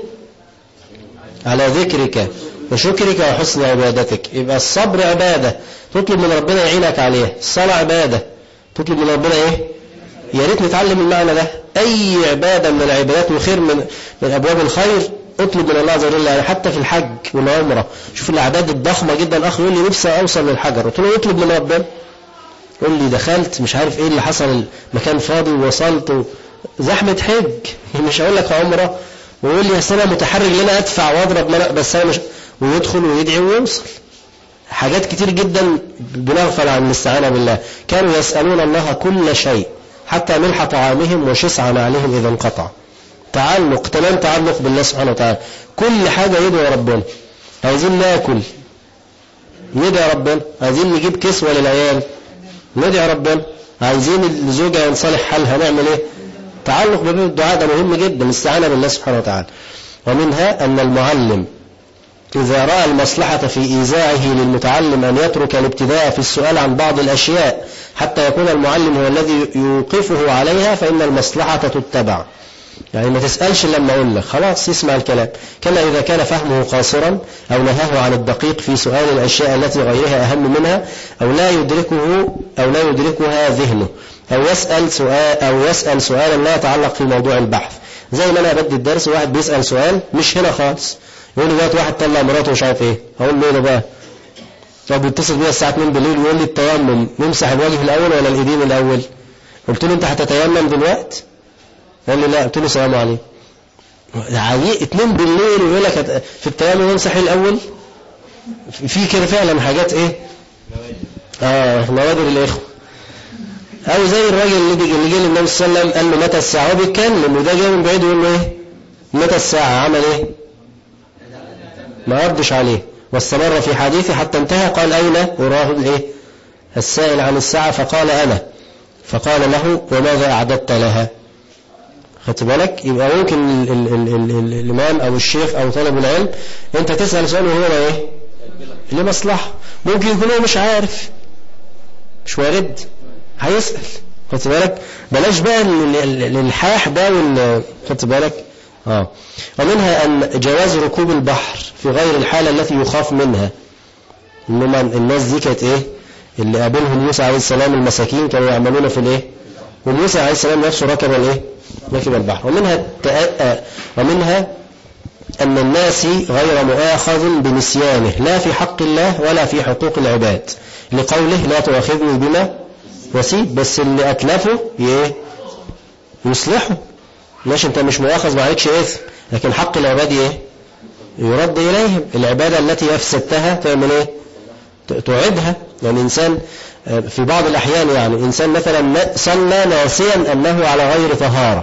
S4: على ذكرك وشكرك وحسن عبادتك. يبقى الصبر عبادة تطلب من ربنا يعينك عليه. الصلاة عبادة تطلب من ربنا إيه؟ يا ريت نتعلم المعنى ده. أي عبادة من العبادات وخير من أبواب الخير اطلب من الله عز وجل. يعني حتى في الحج والعمرة شوف الأعداد الضخمة جدا. أخ يقول لي نفسي أوصل للحجر، قلت له اطلب من ربنا. يقول لي دخلت مش عارف إيه اللي حصل، المكان فاضي ووصلت زحمة حج مش هقول لك عمرة. ويقول لي أنا متحرج لنا أدفع وأضرب بس أنا مش، ويدخل ويدعي ويوصل. حاجات كتير جدا بنغفل عن الاستعانة بالله. كانوا يسألون الله كل شيء حتى ملح طعامهم وشسع نعلهم إذا انقطع. تمام تعلق بالله سبحانه وتعالى. كل حاجة يدعو ربنا. عايزين ناكل ندعي ربنا، عايزين نجيب كسوة للعيال ندعي ربنا، عايزين الزوجة ينصلح حالها نعمل ايه؟ تعلق بالدعاء ده مهم جدا، الاستعانة بالله سبحانه وتعالى. ومنها أن المعلم إذا رأى المصلحة في إيزاعه للمتعلم أن يترك الابتداء في السؤال عن بعض الأشياء حتى يكون المعلم هو الذي يوقفه عليها فإن المصلحة تتبع. يعني ما تسألش لما أقول لك، خلاص يسمع الكلام. كما إذا كان فهمه قاصرا أو نهاه عن الدقيق في سؤال الأشياء التي غيرها أهم منها أو لا يدركها ذهنه أو يسأل سؤالا لا يتعلق في موضوع البحث. زي ما أنا بدي الدرس واحد بيسأل سؤال مش هنا خالص، يقول لي دلوقتي واحد طلع مراته مش عارف ايه، هقول له ايه ده بقى؟ طب بيتصل بيا الساعه 2 بالليل ويقول لي التيمم نمسح الوجه الاول ولا الايدين الاول؟ قلت له انت هتتيمم دلوقتي؟ قال لي لا. قلت له السلام عليكم. 2 بالليل ويقول لك في التيمم يمسح الأول. في كده فعلا حاجات ايه نوادر الإخوة. أو زي الراجل اللي جه للنبي صلى الله عليه وسلم قال له متى الساعة، هو بيتكلم وده جاي من بعيد يقول له ايه متى الساعة، عمل ايه؟ ما ردش عليه واستمر في حديثه حتى انتهى. قال أين أراه الايه السائل عن الساعة؟ فقال أنا. فقال له وماذا أعددت لها؟ خدت بالك؟ يبقى ممكن الإمام أو الشيخ أو طالب العلم أنت تسأل سؤال وهو إيه لمصلحة، ممكن يكون هو مش عارف، مش وارد، هيسأل. خدت بالك؟ بلاش بقى الإلحاح ده خدت بالك؟ ومنها أن جواز ركوب البحر في غير الحالة التي يخاف منها. إنما الناس دي كانت إيه اللي قابلهم موسى عليه السلام، المساكين كانوا يعملون في الإيه، وموسى عليه السلام نفسه ركب الإيه ركب البحر. ومنها أن الناس غير مؤاخذ بنسيانه لا في حق الله ولا في حقوق العباد، لقوله لا تؤاخذني بما نسيت، بس اللي أتلفه يصلحه. ماشي، أنت مش مؤاخذ ما عليكش إثم، لكن حق العباد يرد إليهم. العبادة التي أفسدتها تعمل إيه؟ تعيدها. يعني إنسان في بعض الأحيان، يعني إنسان مثلا صلى ناسيا أنه على غير طهارة،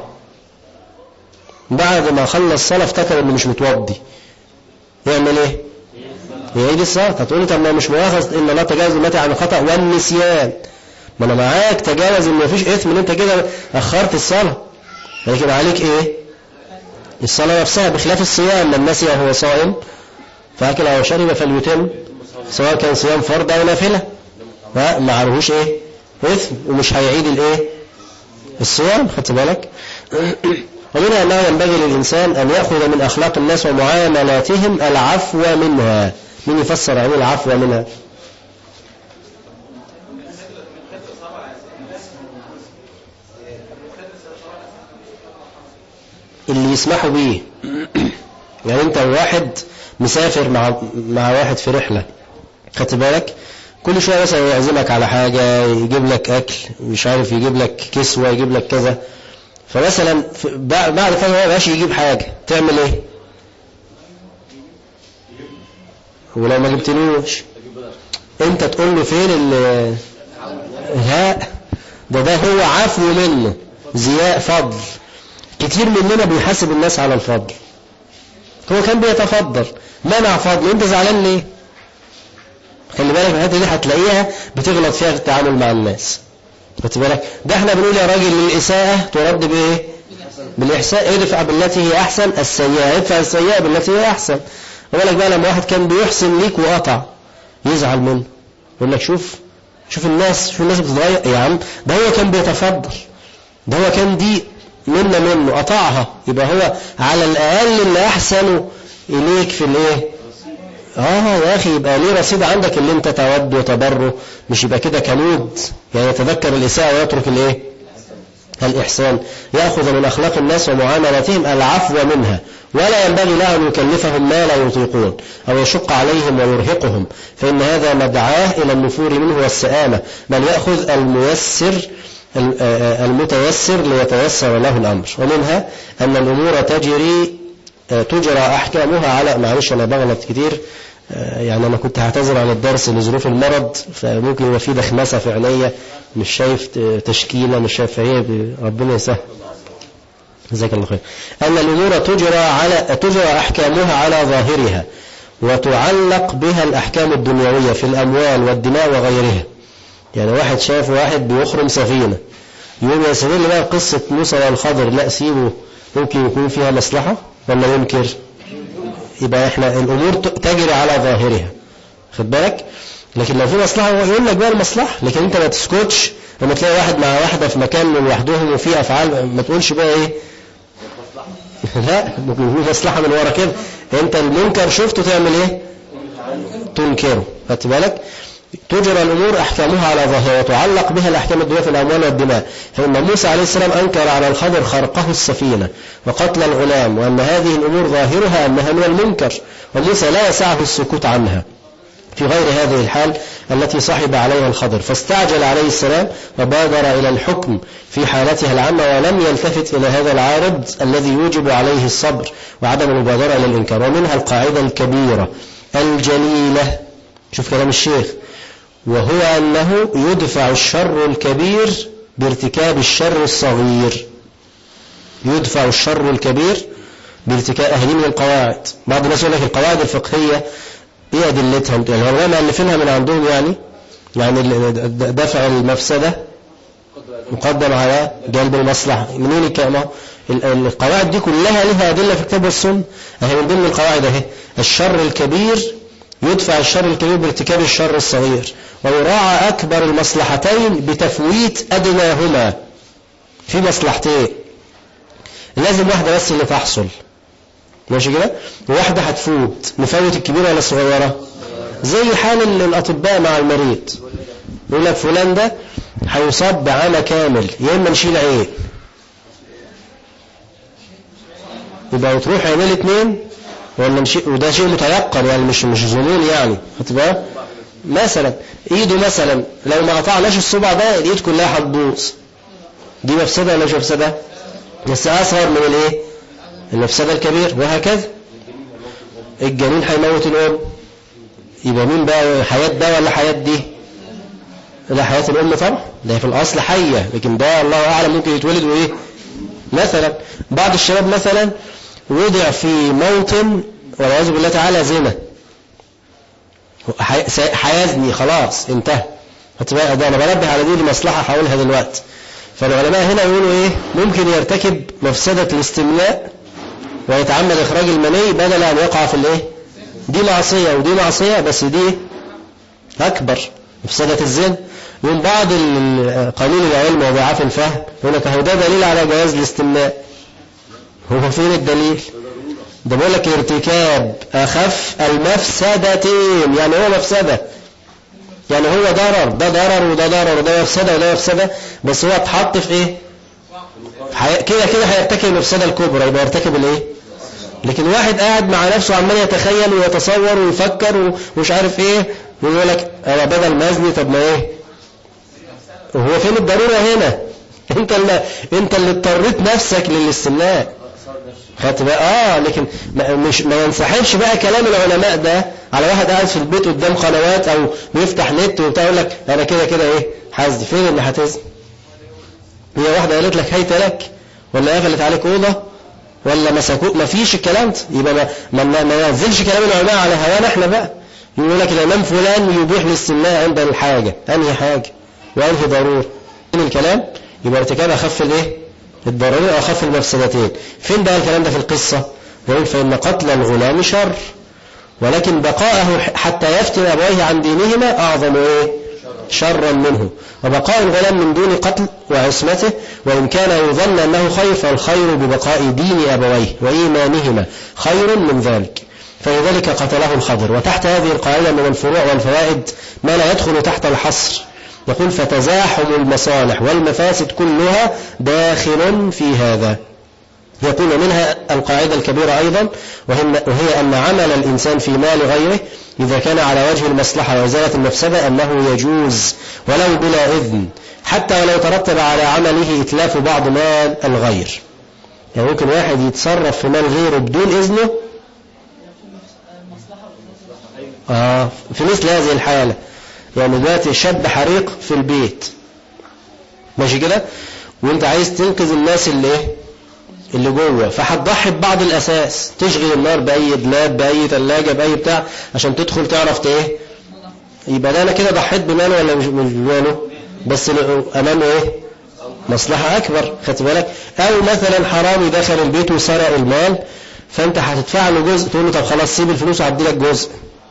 S4: بعد ما خلص صلاة افتكر أنه مش متوضي، يعمل إيه؟ يعيد الصلاة. هتقول لي طب ما مش مؤاخذ إن لا تجاوز المتى عن الخطأ والنسيان. ما أنا معاك تجاوز إن مفيش إثم إن أنت كده أخرت الصلاة، لكن عليك إيه؟ الصلاة نفسها، بخلاف الصيام من نسي وهو صائم فأكل أو شرب فليتم، سواء كان صيام فرض أو نافلة، ما عليهوش إيه؟ إثم، ومش هيعيد الإيه؟ الصيام. خدت بالك؟ ومنها أنه ينبغي للإنسان أن يأخذ من أخلاق الناس ومعاملاتهم العفو منها. من يفسر عن العفو منها؟ اللي يسمحوا بيه. يعني أنت واحد مسافر مع واحد في رحلة، خدت بالك؟ كل شوية مثلا يعزمك على حاجة، يجيب لك أكل، مش عارف يجيب لك كسوة، يجيب لك كذا. فمثلا بعد فترة ما بقاش يجيب حاجة، تعمل ايه؟ ولو ما جبتلوش انت تقول له فين ده هو عفو منه، زياء فضل. كتير مننا بيحاسب الناس على الفضل، هو كان بيتفضل منع فضل، انت زعلان ليه؟ خلي بالك من الحته دي هتلاقيها بتغلط فيها في التعامل مع الناس. خدت بالك؟ ده احنا بنقول يا راجل للإساءة ترد بايه؟ بالإحسان. ادفع بالتي هي أحسن السيئة، ادفع السيئة بالتي هي أحسن. بالك بقى لما واحد كان بيحسن ليك وقطع، يزعل منه، يقول لك شوف الناس بتتغير. يا عم ده هو كان بيتفضل، ده هو كان دي منه قطعها، يبقى هو على الأقل اللي أحسنوا إليك في الايه؟ يا أخي يبقى ليه رصيد عندك اللي انت تود وتبره، مش يبقى كده كنود. يعني يتذكر الإساءة ويترك الايه؟ الإحسان. يأخذ من أخلاق الناس ومعاملاتهم العفو منها، ولا ينبغي له أن يكلفهم ما لا يطيقون أو يشق عليهم ويرهقهم، فإن هذا مدعاه إلى النفور منه والسآمة، بل يأخذ المتيسر ليتيسر له الأمر. ومنها أن الأمور تجرى أحكامها على، معلش أنا بغلط كتير، يعني أنا كنت هعتذر عن الدرس لظروف المرض، فممكن يبقى في دخمسة في عينيا، مش شايف تشكيلة، مش شايف، فهي ربنا يسهل. جزاك الله خير. أن الأمور تجرى أحكامها على ظاهرها، وتعلق بها الأحكام الدنيوية في الأموال والدماء وغيرها. يعني واحد شاف واحد بيخرم سفينة، يقول يا سبيل بقى قصة موسى والخضر، لا سيبه، ممكن يكون فيها مصلحة ولا ينكر؟ يبقى احنا الأمور تجري على ظاهرها، خد بالك. لكن لو في مصلحة هو يقول لك بقى المصلحة، لكن انت ما تسكتش لما تلاقي واحد مع واحدة في مكان لوحدهم وفي أفعال، ما تقولش بقى ايه لا، ممكن يكون مصلحة من ورا كده. انت المنكر شفته تعمل ايه؟ تنكره. خد بالك؟ تجرى الأمور أحكامها على ظاهرها، وتعلق بها الأحكام الدنيا في الأموال والدماء. فإن موسى عليه السلام أنكر على الخضر خرقه السفينة وقتل الغلام، وأن هذه الأمور ظاهرها أنها من المنكر، وموسى لا يسعه السكوت عنها. في غير هذه الحال التي صحب عليها الخضر، فاستعجل عليه السلام وبادر إلى الحكم في حالتها العامة ولم يلتفت إلى هذا العارض الذي يوجب عليه الصبر وعدم المبادرة إلى الإنكار. ومنها القاعدة الكبيرة الجليلة، شوف كلام الشيخ، وهو أنه يدفع الشر الكبير بارتكاب الشر الصغير. يدفع الشر الكبير بارتكاب. هذه من القواعد. بعض الناس يقول لك القواعد الفقهية ايه ادلتها؟ يعني العلماء مؤلفينها من عندهم، يعني دفع المفسدة مقدم على جلب المصلحة. منين الكلام؟ القواعد دي كلها لها أدلة في الكتاب والسنة. اهي من ضمن القواعد اهي، الشر الكبير يدفع الشر الكبير بارتكاب الشر الصغير، ويراعى أكبر المصلحتين بتفويت أدناهما. في مصلحتين لازم واحدة بس اللي تحصل، ماشي كده، وواحدة هتفوت، نفوت الكبيرة ولا الصغيرة؟ زي حال الأطباء مع المريض، يقول لك فلان ده هيصاب بعمى كامل، يا إما نشيل عين، يبقى تروح عينين الاثنين، ولا نشيل، وده شيء متيقن يعني مش ظنون يعني، هتبقى مثلا ايده مثلا لو ما قطعناش الصبع ده الايد كلها هتبوظ، دي مفسدة ولا مش مفسدة؟ بس أصغر من الايه؟ المفسدة الكبير. وهكذا الجنين هيموت الأم، يبقى مين بقى، حياة ده ولا حياة دي؟ لا، حياة الأم طبعا، ده في الأصل حية، لكن ده الله أعلم ممكن يتولد وإيه. مثلا بعض الشباب مثلا وضع في موطن والعياذ بالله تعالى زنا، هيزني خلاص انتهى. ده أنا بنبه على دي لمصلحة هقولها دلوقتي. فالعلماء هنا يقولوا إيه؟ ممكن يرتكب مفسدة الاستملاء ويتعمد إخراج المني بدل أن يقع في الإيه؟ دي معصية ودي معصية، بس دي أكبر، مفسدة الزنا. من بعض قليل العلم وضعاف الفهم يقول لك هو ده دليل على جواز الاستملاء. هو فين الدليل؟ ده بيقول لك ارتكاب أخف المفسدتين، يعني هو مفسدة، يعني هو ضرر، ده ضرر وده ضرر، وده مفسدة وده مفسدة، بس هو اتحط في إيه؟ كده كده هيرتكب المفسدة الكبرى، يبقى يرتكب الإيه؟ لكن واحد قاعد مع نفسه عمال يتخيل ويتصور ويفكر ومش عارف ايه، ويقول لك انا بدل ما ازني طب ما ايه؟ وهو فين الضرورة هنا؟ انت اللي اضطريت نفسك للاستملاء، خدت بقى. لكن ما ينسحبش بقى كلام العلماء ده على واحد قاعد في البيت قدام قنوات او بيفتح نت وبتاع يقول لك انا كده كده ايه حاسدي. فين اللي هتزني؟ هي واحدة قالت لك هيت لك، ولا قفلت عليك اوضه، ولا مسكوك؟ ما فيش الكلام ده. يبقى ما ينزلش كلام العلماء على هوانا احنا بقى. يقول لك الامام فلان يبيح للاستملاء عند الحاجه، انهي حاجه وانهي ضروره؟ من الكلام يبقى ارتكاب اخف الايه؟ الضروري او اخف المفسدتين. فين بقى الكلام ده في القصه؟ يقول فان قتل الغلام شر، ولكن بقاءه حتى يفتن ابويه عن دينهما اعظم ايه؟ شرا منه. وبقاء الغلام من دون قتل وعصمته وإن كان يظن أنه خير، فالخير ببقاء دين أبويه وإيمانهما خير من ذلك، فلذلك قتله الخضر. وتحت هذه القاعدة من الفروع والفوائد ما لا يدخل تحت الحصر. يقول فتزاحم المصالح والمفاسد كلها داخل في هذا. يقول منها القاعدة الكبيرة أيضا، وهي أن عمل الإنسان في مال غيره إذا كان على وجه المصلحة وإزالة المفسدة أنه يجوز ولو بلا إذن، حتى ولو ترتب على عمله إتلاف بعض مال الغير. يعني ممكن واحد يتصرف في مال غيره بدون إذنه في مثل هذه الحالة. يعني دلوقتي شاب حريق في البيت ماشي كده، وانت عايز تنقذ الناس اللي جوه، فهتضحي ببعض الأساس، تشغل النار بأي دلاب بأي ثلاجة بأي بتاع عشان تدخل تعرف ايه. يبقى ده انا كده ضحيت بماله ولا مش بماله؟ بس امامه ايه؟ مصلحة اكبر، خدت بالك؟ او مثلا حرامي دخل البيت وسرق المال، فانت هتدفع له جزء، تقول له طب خلاص سيب الفلوس وهدي لك جزء.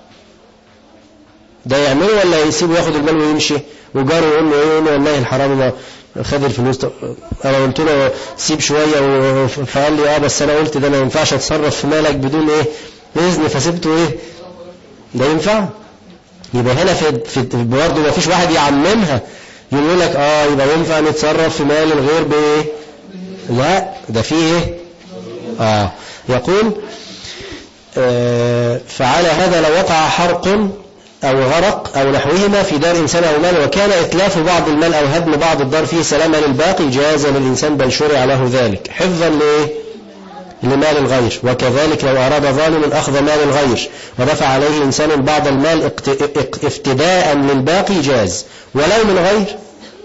S4: ده يعمله ولا يسيبه ياخد المال ويمشي؟ وجاره يقول له ايه؟ والله الحرامي ما خد الفلوس. انا قلت له سيب شويه، فقال لي بس انا قلت ده ما ينفعش اتصرف في مالك بدون ايه؟ باذن، فسيبته ايه؟ ده ينفع؟ يبقى هنا في برضه ما فيش واحد يعممها يقول لك يبقى ينفع نتصرف في مال الغير بايه؟ لا، ده فيه ايه؟ يقول فعلى هذا لو وقع حرق أو غرق أو نحوهما في دار إنسان أو مال، وكان إتلاف بعض المال أو هدم بعض الدار فيه سلاما للباقي، جاز للإنسان بل شرع له ذلك حفظا لمال الغير. وكذلك لو أراد ظالم أخذ مال الغير ودفع عليه إنسان بعض المال افتداء للباقي جاز، ولو من غير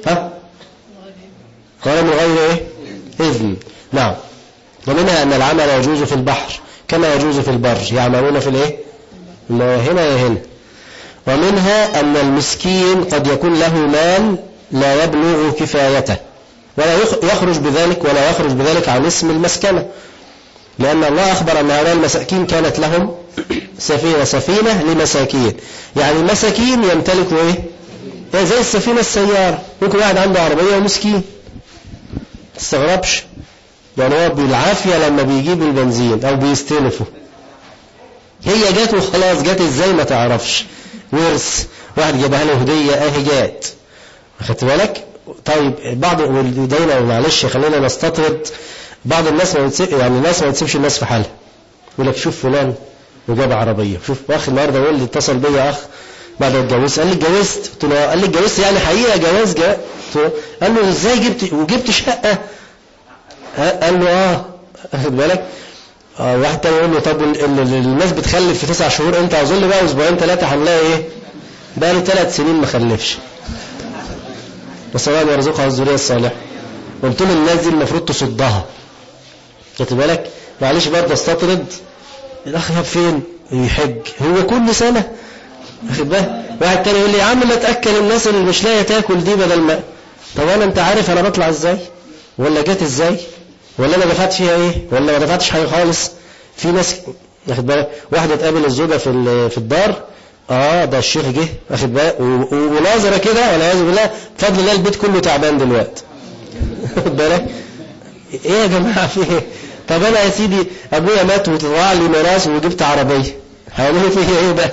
S4: ولو من غير إذن. نعم. ومنها أن العمل يجوز في البحر كما يجوز في البر، يعملون في هنا يا هنا. ومنها أن المسكين قد يكون له مال لا يبلغ كفايته ولا يخرج بذلك عن اسم المسكنة، لأن الله أخبر أن هؤلاء المساكين كانت لهم سفينة لمساكين، يعني المساكين يمتلكوا زي السفينة السيارة. ممكن واحد عنده عربية ومسكين تستغربش، يعني هو بالعافية لما بيجيب البنزين أو بيستلفه، هي جات وخلاص، جات ازاي ما تعرفش، ورث واحد جابها له هدية جات، أخدت بالك؟ طيب بعض دايما معلش خلينا نستطرد بعض الناس الناس ما تسيبش الناس في حالها، يقول لك شوف فلان وجاب عربية، شوف أخ النهارده يقول لي اتصل بيا أخ بعد ما اتجوزت، قال لي اتجوزت، قلت له قال لي اتجوزت يعني حقيقة جواز قال له ازاي وجبت شقة؟ قال له أخد بالك؟ واحد تاني يقول له طب الناس بتخلف في 9 شهور، انت اظن بقى اسبوعين 3 هنلاقي بقى لي 3 سنين ما خلفش، بس الله يرزقها الذريه الصالحه. قلت له الناس دي المفروض تصدها، خدت بالك؟ معلش برضه استطرد، الاخ فين يحج هو كل سنه، واخد بالك؟ واحد تاني يقول لي يا عم ما تاكل الناس اللي مش لاقيه تاكل دي بدل ما، طب انت عارف انا بطلع ازاي ولا جت ازاي ولا انا دفعت فيها ولا ما دفعتش حاجه خالص؟ في ناس واخد بالك، واحده تقابل الزوجه في الدار، ده الشيخ جه واخد بالك وناظره كده والعياذ بالله، بفضل الله البيت كله تعبان دلوقتي، واخد بالك؟ ايه يا جماعه في ايه؟ طب انا يا سيدي ابويا مات وطلع لي ميراث وجبت عربيه، هيعملوا فيها ايه بقى؟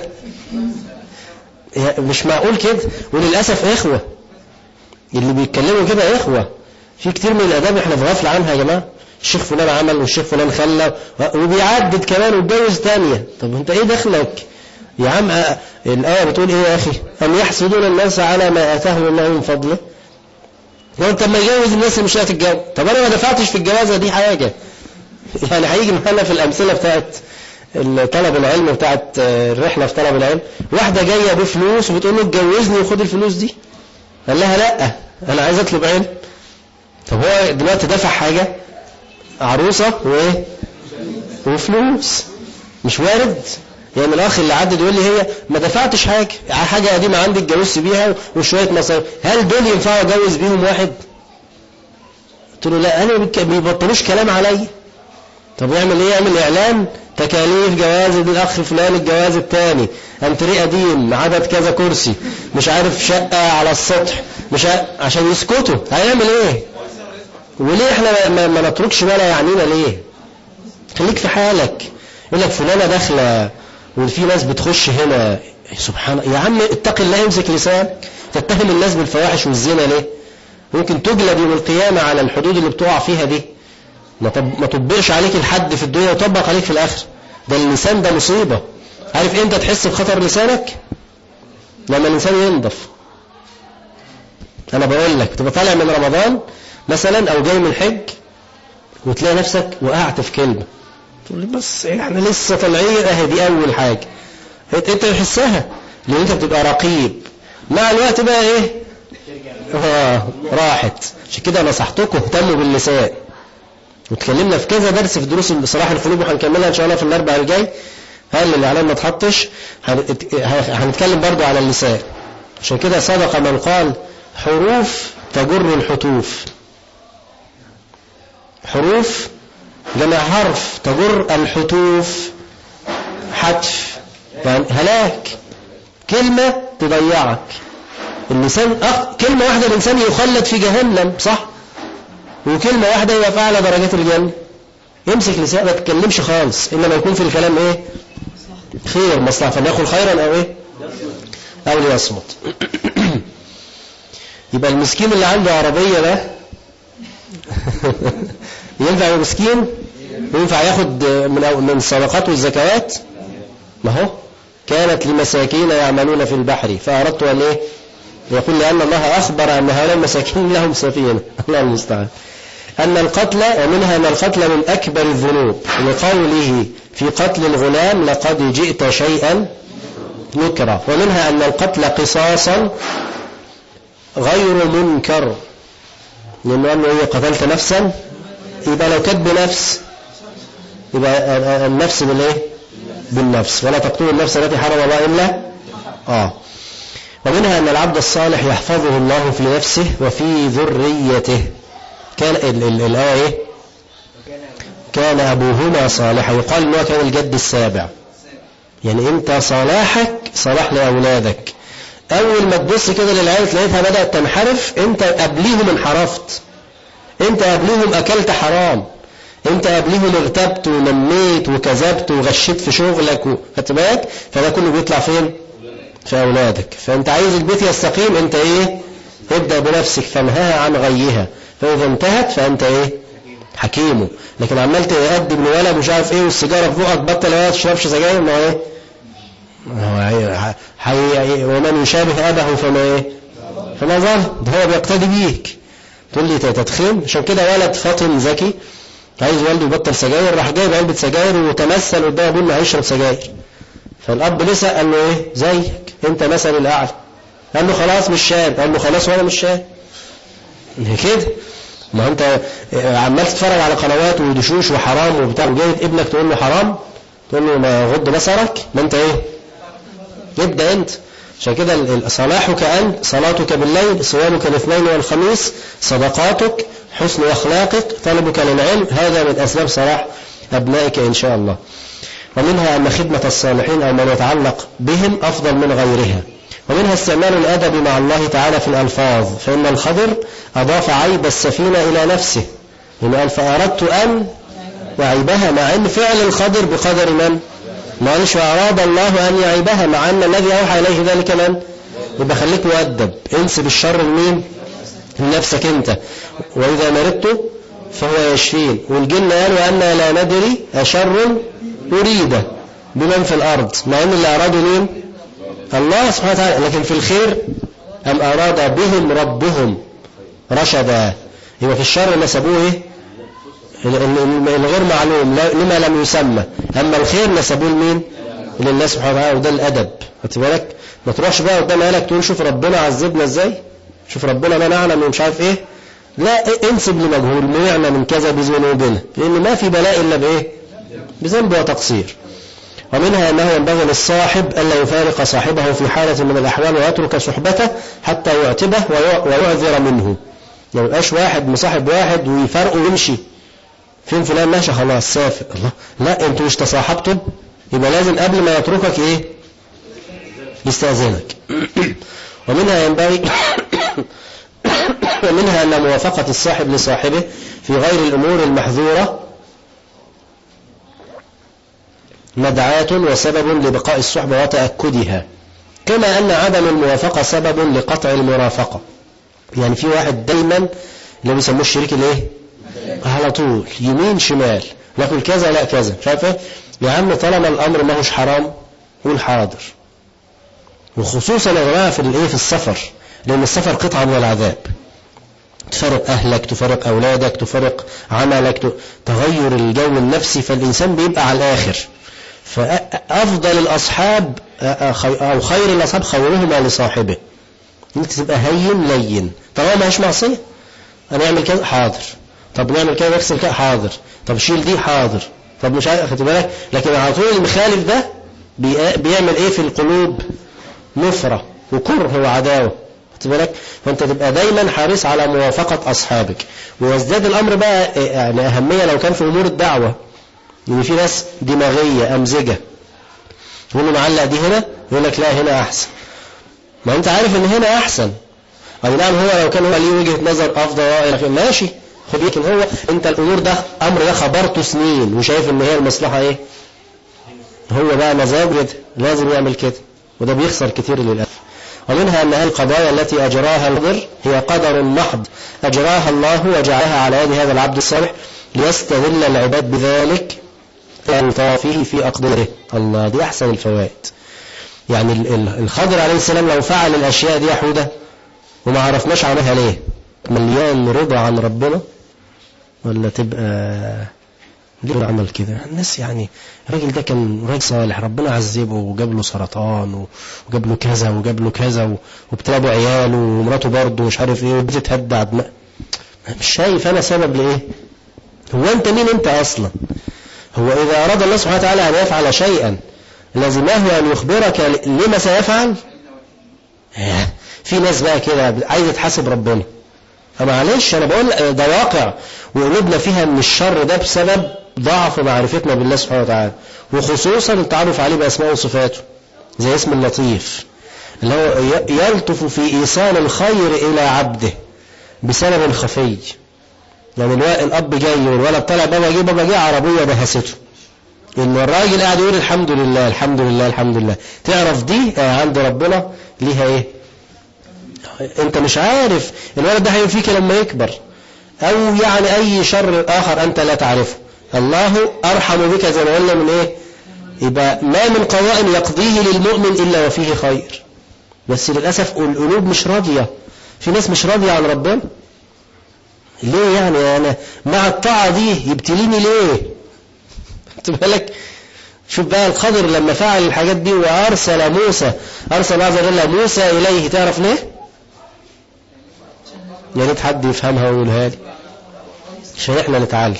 S4: مش معقول كده. وللاسف اخوه اللي بيتكلموا كده اخوه، في كتير من الاداب احنا في غفله عنها يا جماعه. الشيخ فلان عمل والشيخ فلان خلى وبيعدد كمان واتجوز تانية، طب انت ايه دخلك يا عم؟ الايه بتقول ايه يا اخي؟ ام يحسدون الناس على ما اتاهم الله من فضله. وانت لما يجوز الناس اللي مش هتتجوز، طب انا ما دفعتش في الجوازه دي حاجه، يعني هيجي معانا في الامثله بتاعت طلب العلم بتاعت الرحله في طلب العلم، واحده جايه بفلوس وبتقول له اتجوزني وخد الفلوس دي، قال لها لا انا عايز اطلب علم. طب هو دلوقتي دفع حاجه، عروسه وفلوس، مش وارد يعني الاخ اللي عدد يقول لي هي ما دفعتش حاجه قديمه عندي اتجوزت بيها وشويه مصاريف، هل دول ينفعوا اجوز بيهم واحد؟ قلت له لا، انا ما بيبطلوش كلام عليا. طب يعمل ايه؟ يعمل اعلان تكاليف جواز الاخ فلان الجواز الثاني، انتريه قديم، عدد كذا كرسي، مش عارف شقه على السطح، مش عشان يسكتوا. هيعمل ايه؟ وليه احنا ما نتركش ولا يعنينا ليه؟ خليك في حالك. يقول لك فلانه داخله وفي ناس بتخش هنا، سبحان الله يا عم اتق الله، امسك لسانك. تتهم الناس بالفواحش والزنا ليه؟ ممكن تجلد يوم القيامه على الحدود اللي بتقع فيها دي. ما تطبقش عليك الحد في الدنيا وطبق عليك في الاخره. ده اللسان ده مصيبه. عارف امتى تحس بخطر لسانك؟ لما الانسان ينضف. انا بقول لك تبقى طالع من رمضان مثلا او جاي من الحج وتلاقي نفسك وقعت في كلمه، تقول لي بس احنا لسه طالعين، دي اول حاجه انت تحسها، لان انت بتبقى رقيب. مع الوقت بقى راحت. عشان كده نصحتكم اهتموا باللسان، وتكلمنا في كذا درس في دروس اصلاح القلوب، وهنكملها ان شاء الله في الاربع الجاي. هل الاعلان ما اتحطش؟ هنتكلم برضو على اللسان. عشان كده سبق من قال حروف تجر الحتوف، حروف جمع حرف تجر الحتوف، حتف يعني هلاك، كلمة تضيعك. اللسان كلمة واحدة الإنسان يخلد في جهنم، صح؟ وكلمة واحدة يبقى في أعلى درجات الجنة. يمسك لسان، ما تتكلمش خالص، إنما يكون في الكلام خير مصلحة، فليأخذ خيرا أو ليصمت. يبقى المسكين اللي عنده عربية ده ينفع مسكين؟ ينفع ياخد من الصدقات والزكوات؟ ما هو كانت لمساكين يعملون في البحر فأردت أن إيه يقول لأن الله أخبر أن هؤلاء المساكين لهم سفينة. الله المستعان. أن القتل ومنها أن القتل من أكبر الذنوب لقوله في قتل الغلام لقد جئت شيئا نكرا. ومنها أن القتل قصاصا غير منكر، لأنه إيه قتلت نفسا، يبقى لو كانت بنفس يبقى النفس بالإيه بالنفس، ولا تقتلوا النفس التي حرم الله إلا ومنها أن العبد الصالح يحفظه الله في نفسه وفي ذريته. كان الآية إيه؟ كان أبوهما صالحا، يقال أنه كان الجد السابع، يعني أنت صلاحك صلاح لأولادك. أول ما تبص كده للعيال تلاقيها بدأت تنحرف، أنت قبليهم انحرفت، أنت قبليهم أكلت حرام، أنت قبليهم ارتبت ونميت وكذبت وغشيت في شغلك خدت بالك، فده كله بيطلع فين؟ في أولادك. فأنت عايز البيت يستقيم، أنت إيه؟ ابدأ بنفسك فانهاها عن غيها، فإذا انتهت فأنت إيه؟ حكيمه. لكن عمال تقدم لولد مش عارف إيه والسيجارة في بقك، بطل ما تشربش سجاير، ما إيه؟ ومن يشابه أبه فما إيه؟ فما ظل، ده هو بيقتدي بيك. تقول لي تدخين؟ عشان كده ولد فاطن ذكي عايز والده يبطل سجاير، راح جايب علبة سجاير وتمثل قدام ابوه انه هيشرب سجاير. فالاب لسه قال له ايه؟ زيك انت مثل الاعلى. قال له خلاص مش شارب، قال له خلاص وانا مش شارب. كده ما انت عمال تتفرج على قنوات ودشوش وحرام وبتاع، وجايب ابنك تقول له حرام، تقول له ما غض بصرك، ما انت ايه؟ ابدا انت. عشان كده صلاحك أنت، صلاتك بالليل، صيامك الاثنين والخميس، صدقاتك، حسن أخلاقك، طلبك للعلم، هذا من أسباب صلاح أبنائك إن شاء الله. ومنها أن خدمة الصالحين أو من يتعلق بهم أفضل من غيرها. ومنها استعمال الأدب مع الله تعالى في الألفاظ، فإن الخضر أضاف عيب السفينة إلى نفسه، قال فأردت أن وعيبها، مع أن فعل الخضر بقدر من؟ معلش، وأراد الله أن يعيبها، مع أن الذي أوحى إليه ذلك من؟ يبقى خليك مؤدب، انسب الشر لمين؟ لنفسك أنت. وإذا مرضت فهو يشفين. والجن قالوا أن لا ندري أشر أريد بمن في الأرض، مع أن اللي أرادوا مين؟ الله سبحانه وتعالى. لكن في الخير أم أراد بهم ربهم رشدا، يبقى في الشر نسبوه إيه؟ الغير معلوم لما لم يسمى. أما الخير نسبوه لمين؟ لله سبحانه وتعالى. وده الأدب. خدت بالك؟ ما تروحش بقى قدام اهلك تقول شوف ربنا عذبنا ازاي، شوف ربنا منعنا من مش عارف ايه. لا، انسب لمجهول، منعنا من كذا بذنوبنا، لان ما في بلاء الا بايه؟ بذنب وتقصير. ومنها أنه ينبغي للصاحب ألا يفارق صاحبه في حالة من الأحوال ويترك صحبته حتى يعتبه ويعذر منه. يعني يبقاش واحد مصاحب واحد ويفارقه ويمشي، فين فلان ماشي خلاص سافر، الله لا، انتوا مش تصاحبتوا، يبقى لازم قبل ما يتركك ايه؟ يستأذنك. ومنها ينبغي ومنها أن موافقة الصاحب لصاحبه في غير الأمور المحذورة مدعاة وسبب لبقاء الصحبة وتأكدها، كما أن عدم الموافقة سبب لقطع المرافقة. يعني في واحد دايما اللي بيسموه الشريك الايه؟ على طول يمين شمال، ناكل كذا لا كذا، مش عارف ايه. يا عم طالما الأمر ما هوش حرام قول حاضر. وخصوصا يا جماعه في الايه؟ في السفر، لأن السفر قطعة من العذاب. تفرق أهلك، تفرق أولادك، تفرق عملك، تغير الجو النفسي، فالإنسان بيبقى على الآخر. فأفضل الأصحاب أو خير الأصحاب خيرهما لصاحبه. أنت تبقى هين لين، طالما ما هيش معصية. أنا أعمل كذا حاضر، طب نعمل كذا نغسل كذا حاضر، طب شيل دي حاضر، طب مش عارف، خدت بالك. لكن على طول المخالف ده بيعمل إيه في القلوب؟ نفرة وكره وعداوة، خدت بالك. فأنت تبقى دايما حريص على موافقة أصحابك. ويزداد الأمر بقى يعني أهمية لو كان في أمور الدعوة، يعني في ناس دماغية أمزجة، تقول له معلق دي هنا، يقول لك لا هنا أحسن. ما أنت عارف إن هنا أحسن، أي نعم. هو لو كان هو ليه وجهة نظر أفضل ماشي خد، لكن هو أنت الأمور ده أمر ده خبرته سنين وشايف إن هي المصلحة إيه، هو بقى مزاج لازم يعمل كده، وده بيخسر كتير للأسف. ومنها أن القضايا التي أجراها القدر هي قدر محض أجراها الله وجعلها على يد هذا العبد الصالح ليستذل العباد بذلك فيه في أقداره. الله، دي أحسن الفوائد. يعني الخضر عليه السلام لو فعل الأشياء دي يا حودة وما عرفناش عنها ليه؟ مليان رضا عن ربنا، ولا تبقى ليه عمل كده؟ الناس يعني الراجل ده كان راجل صالح، ربنا عذبه وجاب له سرطان وجاب له كذا وجاب له كذا وابتلى له عياله ومراته برضه مش عارف ايه وبتتهدى عدماء. مش شايف انا سبب لايه؟ هو انت مين انت اصلا؟ هو اذا اراد الله سبحانه وتعالى ان يفعل شيئا لازمه ان يخبرك لما سيفعل. في ناس بقى كده عايزه تحاسب ربنا، فمعلش انا بقول ده واقع وقلوبنا فيها من الشر ده بسبب ضعف معرفتنا بالله سبحانه وتعالى، وخصوصا التعرف عليه باسماء وصفاته، زي اسم اللطيف اللي هو يلطف في ايصال الخير الى عبده بسبب خفي. يعني الاب جاي والولد طلع بابا جه عربيه دهسته، ان الراجل قاعد يقول الحمد لله الحمد لله الحمد لله. تعرف دي عند ربنا ليها ايه؟ انت مش عارف الولد ده هيفيك فيك لما يكبر، او يعني اي شر اخر انت لا تعرفه. الله ارحم بك زي ما قلنا من ايه؟ يبقى ما من قضاء يقضيه للمؤمن الا وفيه خير. بس للاسف القلوب مش راضيه، في ناس مش راضيه عن ربنا. ليه يعني انا مع الطاعه دي يبتليني ليه؟ خد بالك، شوف بقى الخضر لما فعل الحاجات دي وارسل موسى، ارسل عز وجل موسى اليه، تعرف ليه؟ يا ريت حد يفهمها ويقولها لي، عشان احنا نتعلم،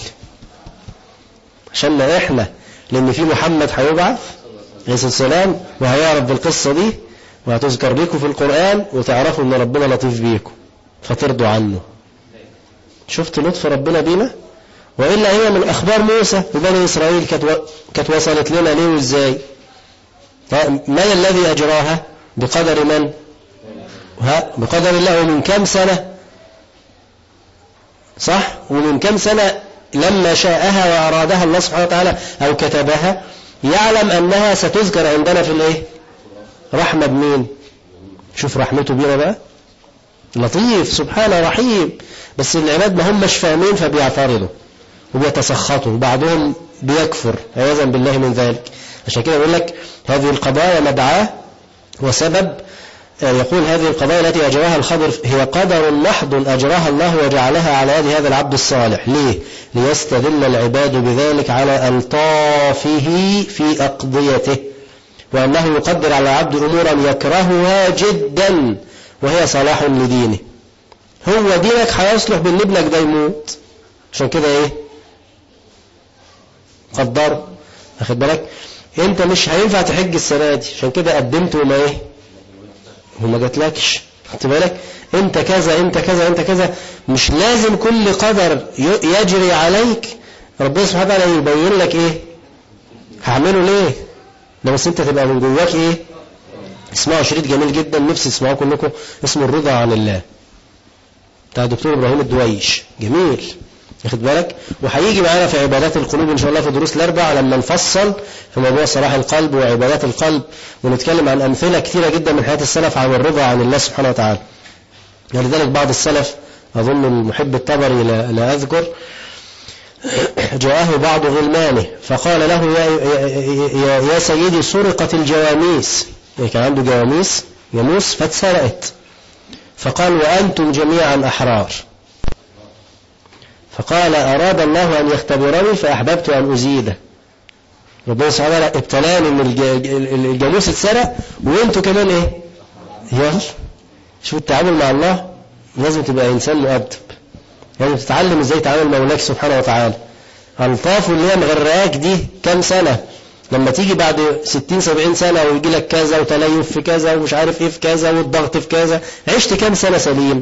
S4: عشان احنا، لان في محمد هيبعث عليه الصلاه والسلام وهيعرف بالقصه دي وهتذكر لكم في القران وتعرفوا ان ربنا لطيف بيكم فترضوا عنه. شفت لطف ربنا بينا؟ والا هي من اخبار موسى وبني اسرائيل كانت وصلت لنا ليه وازاي؟ من الذي اجراها؟ بقدر من؟ بقدر الله. ومن كم سنه؟ صح؟ ومن كم سنة لما شاءها وأرادها الله سبحانه وتعالى أو كتبها يعلم أنها ستذكر عندنا في الإيه؟ رحمة بمين؟ شوف رحمته بينا بقى، لطيف سبحانه رحيم. بس العباد ما هم مش فاهمين فبيعترضوا وبيتسخطوا وبعضهم بيكفر عياذا بالله من ذلك. عشان كده يقول لك هذه القضايا مدعاة وسبب. يقول هذه القضايا التي أجراها الخضر هي قدر محض أجراها الله وجعلها على يد هذا العبد الصالح. ليه؟ ليستدل العباد بذلك على ألطافه في أقضيته، وأنه يقدر على العبد أمورا يكرهها جدا وهي صلاح لدينه. هو دينك هيصلح بأن ابنك ده يموت، عشان كده ايه؟ قدر. أخد بالك؟ انت مش هينفع تحج السنة دي، عشان كده قدمت وما ايه؟ وما جاتلكش. خدت بالك؟ انت كذا انت كذا انت كذا. مش لازم كل قدر يجري عليك ربنا سبحانه وتعالى يبين لك ايه هعمله ليه. ده بس انت تبقى من جواك ايه. اسمعوا شريط جميل جدا نفسي تسمعوه كلكم، اسمه الرضا عن الله بتاع الدكتور ابراهيم الدويش، جميل. واخد بالك؟ وهيجي معانا في عبادات القلوب ان شاء الله في دروس الاربع لما نفصل في موضوع صلاح القلب وعبادات القلب، ونتكلم عن امثله كثيره جدا من حياه السلف عن الرضا عن الله سبحانه وتعالى. ولذلك بعض السلف اظن المحب الطبري لا اذكر، جاءه بعض غلمانه فقال له يا سيدي سرقت الجواميس، كان عنده جاموس فاتسرقت، فقال وأنتم جميعا أحرار. فقال أراد الله أن يختبرني فأحببت أن أزيده. ربنا سبحانه وتعالى ابتلاني ان الجاموس اتسرق وانتوا كمان ايه. يلا شوف التعامل مع الله، لازم تبقى انسان مؤدب، لازم تتعلم ازاي تعامل مع مولاك سبحانه وتعالى. الطاف اللي هي مغرقاك دي كام سنه، لما تيجي بعد 60-70 سنه ويجي لك كذا وتليف في كذا ومش عارف ايه في كذا والضغط في كذا، عشت كام سنه سليم؟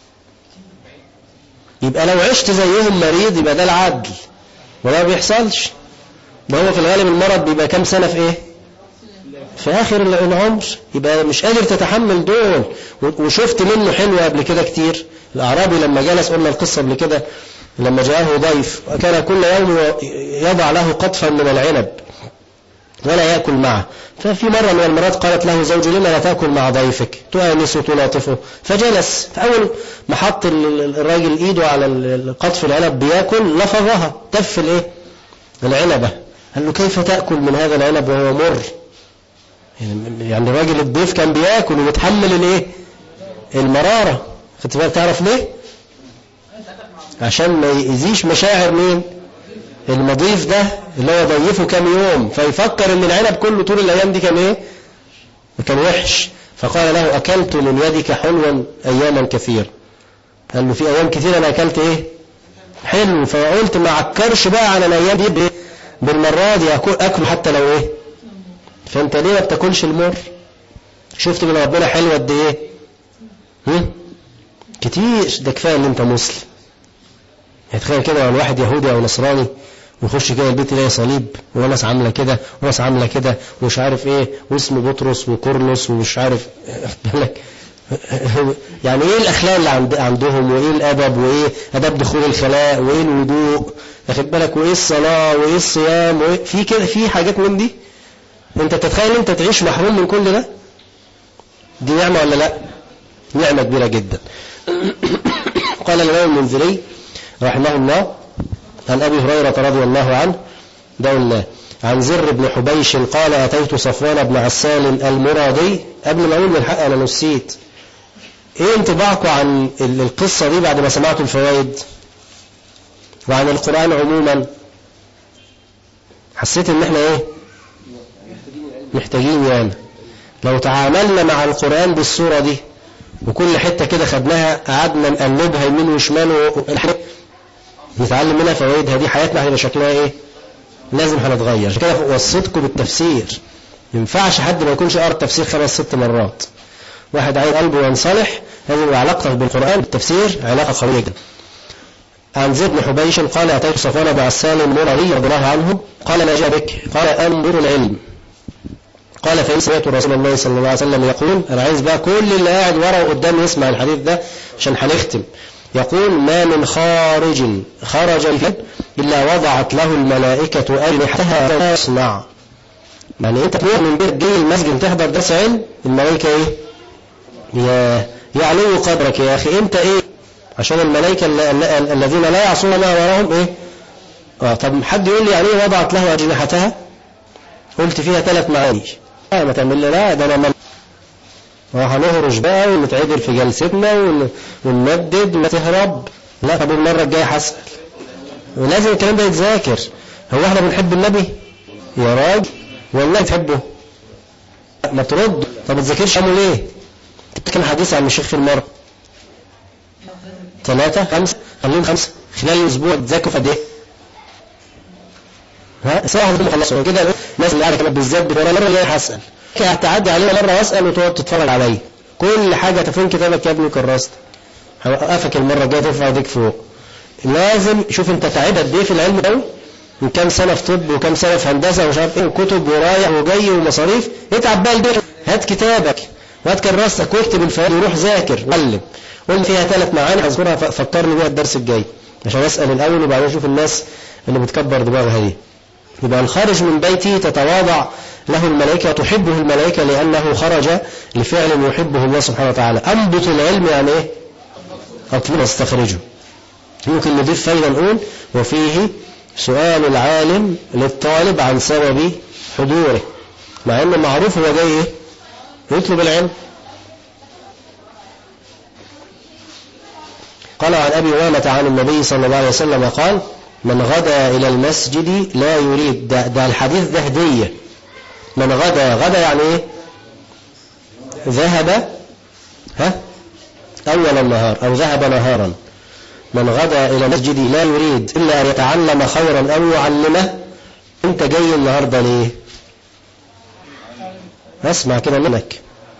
S4: يبقى لو عشت زيهم مريض يبقى ده العدل، ولا بيحصلش. ده هو في الغالب المرض بيبقى كام سنة في ايه؟ في آخر العمر، يبقى مش قادر تتحمل دول. وشفت منه حلوة قبل كده كتير. الأعرابي لما جلس قلنا القصة قبل كده، لما جاءه ضيف وكان كل يوم يضع له قطفا من العنب ولا يأكل معه، ففي مرة من المرات قالت له زوجه لما لا تأكل مع ضيفك، تؤنسه تلاطفه. فجلس، فأول ما حط الراجل إيده على القطف العنب بيأكل لفظها، تف الايه؟ العنبة. قال له كيف تأكل من هذا العنب وهو مر؟ يعني راجل الضيف كان بياكل ومتحمل الايه المرارة. خدت بالك تعرف ليه؟ عشان ما يأذيش مشاعر مين؟ المضيف ده اللي هو ضيفه كام يوم، فيفكر ان العنب كله طول الايام دي كان ايه؟ كان وحش. فقال له اكلت من يدك حلوا اياما كثير. قال له في ايام كثير انا اكلت ايه؟ حلو. فقلت ما عكرش بقى على الايام دي بالمرة دي اكله حتى لو ايه. فانت ليه ما بتاكلش المر؟ شفت من ربنا حلو قد ايه؟ كتير. ده كفايه ان انت مسلم. تخيل كده لو واحد يهودي او نصراني ويخش كده البيت يلاقي صليب وناس عامله كده وناس عامله كده ومش عارف ايه واسمه بطرس وكورنوس ومش عارف بالك يعني ايه الاخلاق اللي عندهم وايه الادب وايه اداب دخول الخلاء وايه الوضوء واخد بالك وايه الصلاه وايه الصيام وإيه في كده في حاجات من دي. انت تتخيل انت تعيش محروم من كل ده؟ دي نعمه ولا لا؟ نعمه كبيره جدا. قال الإمام المنذري رحمه الله عن أبي هريرة رضي الله عنه دولنا عن زر بن حبيش قال أتيت صفوان بن عسال المرادي. قبل ما أقول بالحق أنا نسيت، إيه انطباعكم عن القصة دي بعد ما سمعتوا الفوائد وعن القرآن عموما؟ حسيت إن إحنا إيه محتاجين يعني لو تعاملنا مع القرآن بالصورة دي وكل حتة كده خدناها قعدنا نقلبها يمين وشمال نتعلم منها فوائدها دي، حياتنا هيبقى شكلها ايه؟ لازم هنتغير. عشان كده وصيتكم بالتفسير. ما ينفعش حد ما يكونش قرأ التفسير 5-6 مرات. واحد عايز قلبه ينصلح لازم يبقى علاقتك بالقرآن بالتفسير علاقة قوية جدا. عن زر بن حبيش قال أتيت صفوان بن عسال المرادي رضي الله عنه قال ما جاء بك؟ قال أنظر العلم. قال فإن سمعت رسول الله صلى الله عليه وسلم يقول، أنا عايز بقى كل اللي قاعد ورا وقدام يسمع الحديث ده عشان هنختم. يقول ما من خارج خرج الفجر إلا وضعت له الملائكة أجنحتها يصنع. يعني أنت تروح من بيت جاي المسجد تحضر درس علم، الملائكة إيه؟ يعلو قدرك يا أخي. أنت إيه؟ عشان الملائكة الذين لا يعصون ما وراهم إيه؟ طب حد يقول لي يعني إيه وضعت له أجنحتها؟ قلت فيها 3 معاني. ما تعمل لي لا ده أنا وهنهرج بقى ونتعدل في جلستنا ونمدد وتهرب. لا طب المرة الجاية هسأل. ولازم الكلام ده يتذاكر. هو احنا بنحب النبي يا راجل والله تحبه؟ ما ترد. طب ما تذاكرش عمل ايه؟ كم حديث عن الشيخ في المرة؟ 3 5 خليهم 5 خلال الاسبوع تذاكروا في قد ايه؟ سواء هتقوم خلصوا كده. الناس اللي قاعده كده بالذات بتقول المره الجايه هسال، هتعدي علينا مره واسال وتقعد تتفرج عليا كل حاجه. تفين كتابك يا ابني كرست؟ هوقفك المره الجايه ترفع ايديك فوق. لازم شوف انت تعبت قد ايه في العلم ده، من كام سنه في طب وكام سنه في هندسه ومش عارف ايه وكتب ورايح وجاي ومصاريف. اتعب بقى البيت، هات كتابك وهات كراستك واكتب الفوائد وروح ذاكر علم. قول فيها 3 معاني اذكرها فكرني بيها الدرس الجاي عشان اسال الاول وبعدين اشوف الناس اللي بتكبر دماغها دي. يبقى الخارج من بيته تتواضع له الملائكة وتحبه الملائكة لأنه خرج لفعل يحبه الله سبحانه وتعالى. أنبت العلم يعني إيه؟ أطلب استخرجه. ممكن نضيف فايدة نقول وفيه سؤال العالم للطالب عن سبب حضوره، مع أنه معروف هو جاي إيه؟ يطلب العلم. قال عن أبي أمامة عن النبي صلى الله عليه وسلم قال من غدا إلى المسجد لا يريد. ده الحديث ده هدية. من غدا يعني إيه؟ ذهب أول النهار أو ذهب نهارا. من غدا إلى المسجد لا يريد إلا أن يتعلم خيرا أو يعلمه. أنت جاي النهاردة ليه؟ اسمع كده منك.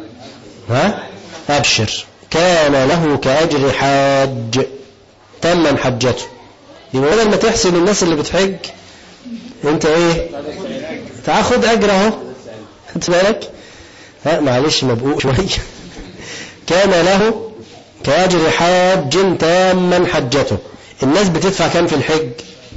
S4: أبشر كان له كأجر حاج تم حجته. يبقى بدل ما تحسن الناس اللي بتحج انت ايه؟ تاخد اجر اهو. خدت بالك؟ معلش مبقوق شويه. كان له كأجر حاج تاما حجته. الناس بتدفع كام في الحج؟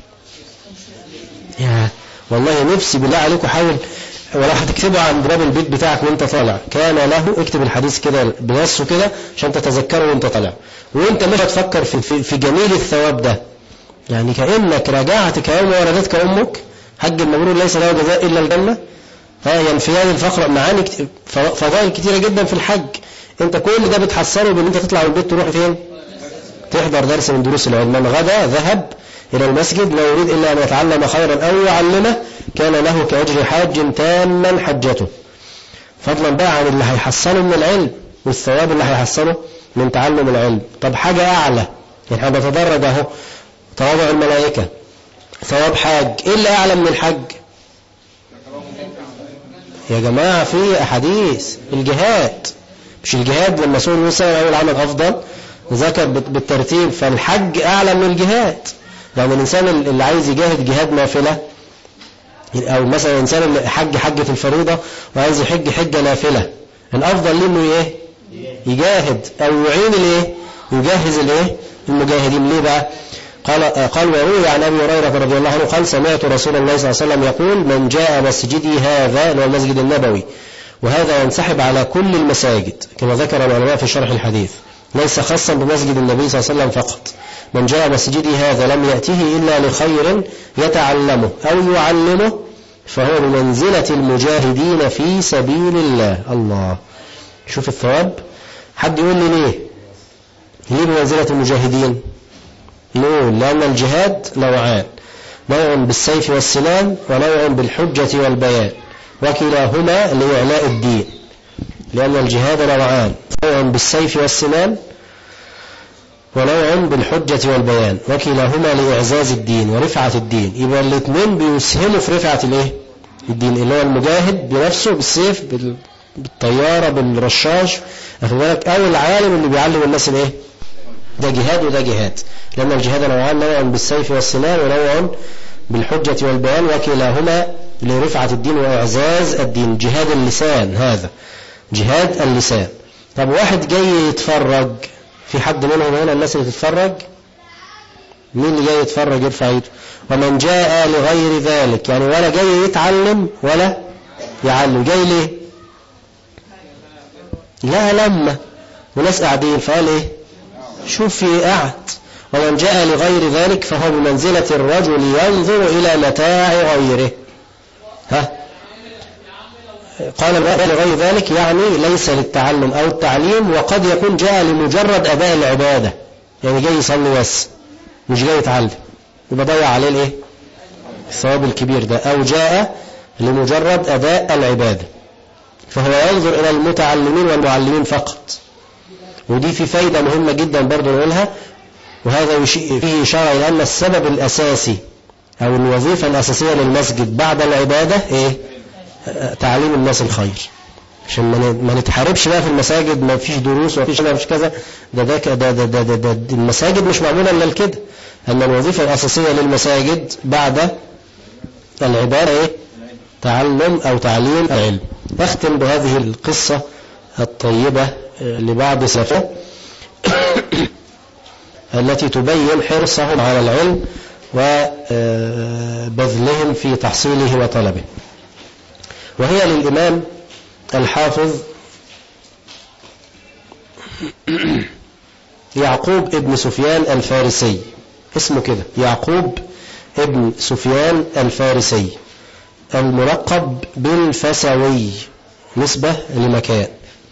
S4: يا والله نفسي بالله عليكم حاول ولو هتكتبه عند باب البيت بتاعك وانت طالع كان له، اكتب الحديث كده بنصه كده عشان تتذكره وانت طالع وانت مش هتفكر في جميل الثواب ده. يعني كأنك راجعت كيوم ولدتك أمك. حج المبرور ليس له جزاء إلا الجنة. ينفيان الفقر، معاني فضائل كتيرة جدا في الحج. انت كل ده بتحصله بان انت تطلع من البيت تروح فين؟ تحضر درس من دروس العلم. من غدا ذهب الى المسجد لا يريد الا ان يتعلم خيرا او يعلمه كان له كأجر حاج تاما حجته، فضلا بقى عن اللي هيحصله من العلم والثواب اللي هيحصله من تعلم العلم. طب حاجة اعلى، يعني احنا بنتدرج اهو، تواضع الملائكة، ثواب حاج، ايه اللي اعلى من الحج يا جماعة؟ في احاديث الجهاد، مش الجهاد لما سئل موسى اول عمل افضل ذكر بالترتيب، فالحج اعلى من الجهاد. يعني الانسان اللي عايز يجاهد جهاد نافلة، او مثلا الانسان اللي حجة الفريضة وعايز يحج حجة نافلة، الافضل ليه انه ايه؟ يجاهد او يعين الايه؟ يجهز الايه؟ المجاهدين. ليه بقى؟ قال وروي عن ابي هريرة رضي الله عنه قال سمعت رسول الله صلى الله عليه وسلم يقول من جاء مسجدي هذا، اللي هو المسجد النبوي، وهذا ينسحب على كل المساجد كما ذكر العلماء في شرح الحديث، ليس خاصا بمسجد النبي صلى الله عليه وسلم فقط. من جاء مسجدي هذا لم يأته إلا لخير يتعلمه أو يعلمه فهو بمنزلة المجاهدين في سبيل الله. الله، شوف الثواب. حد يقول لي ليه بمنزلة المجاهدين؟ نقول لأن الجهاد نوعان، نوع بالسيف والسنان ونوع بالحجة والبيان، وكلاهما لإعلاء الدين. لأن الجهاد نوعان، نوع بالسيف والسنان ونوع بالحجة والبيان، وكلاهما لإعزاز الدين ورفعة الدين. يبقى الاثنين بيسهموا في رفعة الايه؟ الدين، اللي هو المجاهد بنفسه بالسيف بالطيارة بالرشاش، أخذ بالك، أو العالم اللي بيعلم الناس الايه؟ ده جهاد وده جهاد. لأن الجهاد نوعان، نوع بالسيف والسنان ونوع بالحجة والبيان، وكلاهما لرفعة الدين وإعزاز الدين. جهاد اللسان، هذا جهاد اللسان. طب واحد جاي يتفرج، في حد منهم هنا الناس اللي تتفرج؟ مين اللي جاي يتفرج يرفع ايده؟ ومن جاء لغير ذلك، يعني ولا جاي يتعلم ولا يعلم، جاي ليه؟ لا لما وناس قاعدين، فقال ايه؟ شوف في قعد. ومن جاء لغير ذلك فهو بمنزلة الرجل ينظر إلى متاع غيره. قال لغير ذلك يعني ليس للتعلم أو التعليم، وقد يكون جاء لمجرد أداء العبادة، يعني جاي يصلي بس مش جاي يتعلم، يبقى ضيع عليه الايه؟ الثواب الكبير ده. أو جاء لمجرد أداء العبادة فهو ينظر إلى المتعلمين والمعلمين فقط. ودي في فايدة مهمة جدا برضو نقولها، وهذا فيه إشارة إلى أن السبب الأساسي أو الوظيفة الأساسية للمسجد بعد العبادة إيه؟ تعليم الناس الخير، عشان ما نتحاربش بقى في المساجد، ما فيش دروس وما فيش كذا. ده المساجد مش معمولة إلا لكده. أن الوظيفة الأساسية للمساجد بعد العبادة إيه؟ تعلم أو تعليم العلم. أختم بهذه القصة الطيبة لبعض سلفنا التي تبين حرصهم على العلم وبذلهم في تحصيله وطلبه. وهي للإمام الحافظ يعقوب ابن سفيان الفارسي، اسمه كده يعقوب ابن سفيان الفارسي، الملقب بالفسوي نسبة لمكان.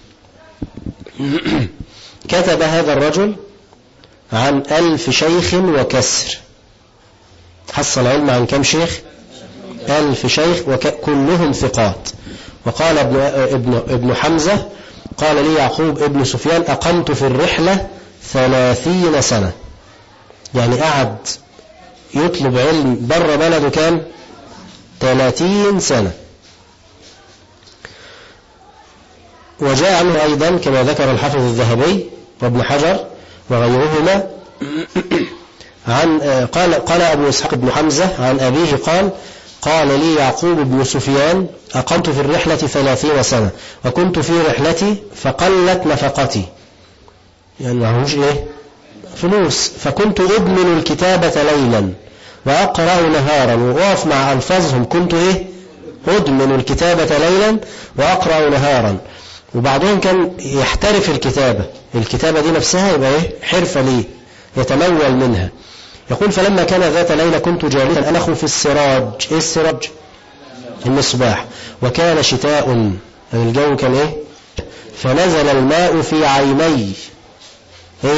S4: كتب هذا الرجل عن 1000 شيخ وكسر، حصل علم عن كم شيخ؟ 1000 شيخ وكلهم ثقات. وقال ابن حمزة قال لي يعقوب ابن سفيان أقمت في الرحلة 30 سنة، يعني قعد يطلب علم بره بلده كان 30 سنة. وجاء عنه أيضا كما ذكر الحافظ الذهبي وابن حجر وغيرهما عن قال أبو إسحاق بن حمزة عن أبيه قال لي يعقوب بن سفيان أقمت في الرحلة 30 سنة وكنت في رحلتي فقلت نفقتي، يعني معهوش إيه؟ فلوس، فكنت أدمن الكتابة ليلا وأقرأ نهارا، وأقف مع ألفاظهم، كنت إيه؟ أدمن الكتابة ليلا وأقرأ نهارا. وبعضهم كان يحترف الكتابة دي نفسها يبقى إيه؟ حرفة ليه يتمول منها. يقول فلما كان ذات ليلة كنت جالسا أنخ في السراج. إيه السراج؟ المصباح. وكان شتاء، الجو كان إيه؟ فنزل الماء في عيني إيه؟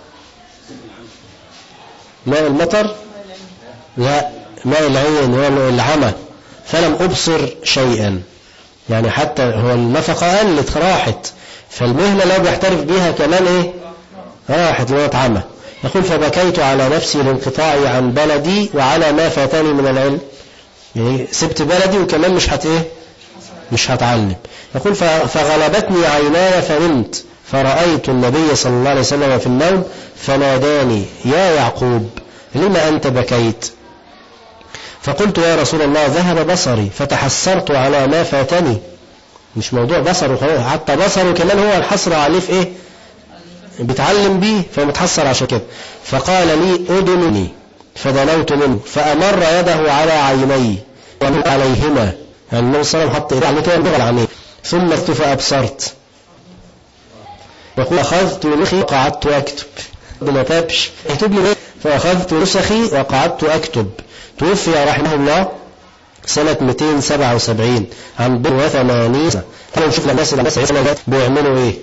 S4: ماء المطر؟ لا، ماء العين هو العمى. فلم أبصر شيئا، يعني حتى هو النفقة قلت راحت، فالمهنة اللي بيحترف بيها كمان إيه؟ راحت اللي هو اتعمى. يقول فبكيت على نفسي لانقطاعي عن بلدي وعلى ما فاتني من العلم، يعني سبت بلدي وكمان مش هتعلم. يقول فغلبتني عيناي فنمت فرأيت النبي صلى الله عليه وسلم في النوم فناداني يا يعقوب لما أنت بكيت؟ فقلت يا رسول الله ذهب بصري فتحسرت على ما فاتني. مش موضوع بصره، حتى بصره كمان هو الحسرة عليه في ايه؟ بتعلم بيه فمتحسر عشان كده. فقال لي أدنني فدنوت منه فأمر يده على عيني ومن عليهما، يعني النبي صلى الله عليه وسلم حط إيده على كده بغل عينيه. ثم فأبصرت. يقول أخذت نسخي وقعدت أكتب، ما تابش اكتب لي. فأخذت نسخي وقعدت أكتب. توفي رحمه الله سنة 277 عن 80 سنة. تعالوا نشوف الناس بيعملوا ايه.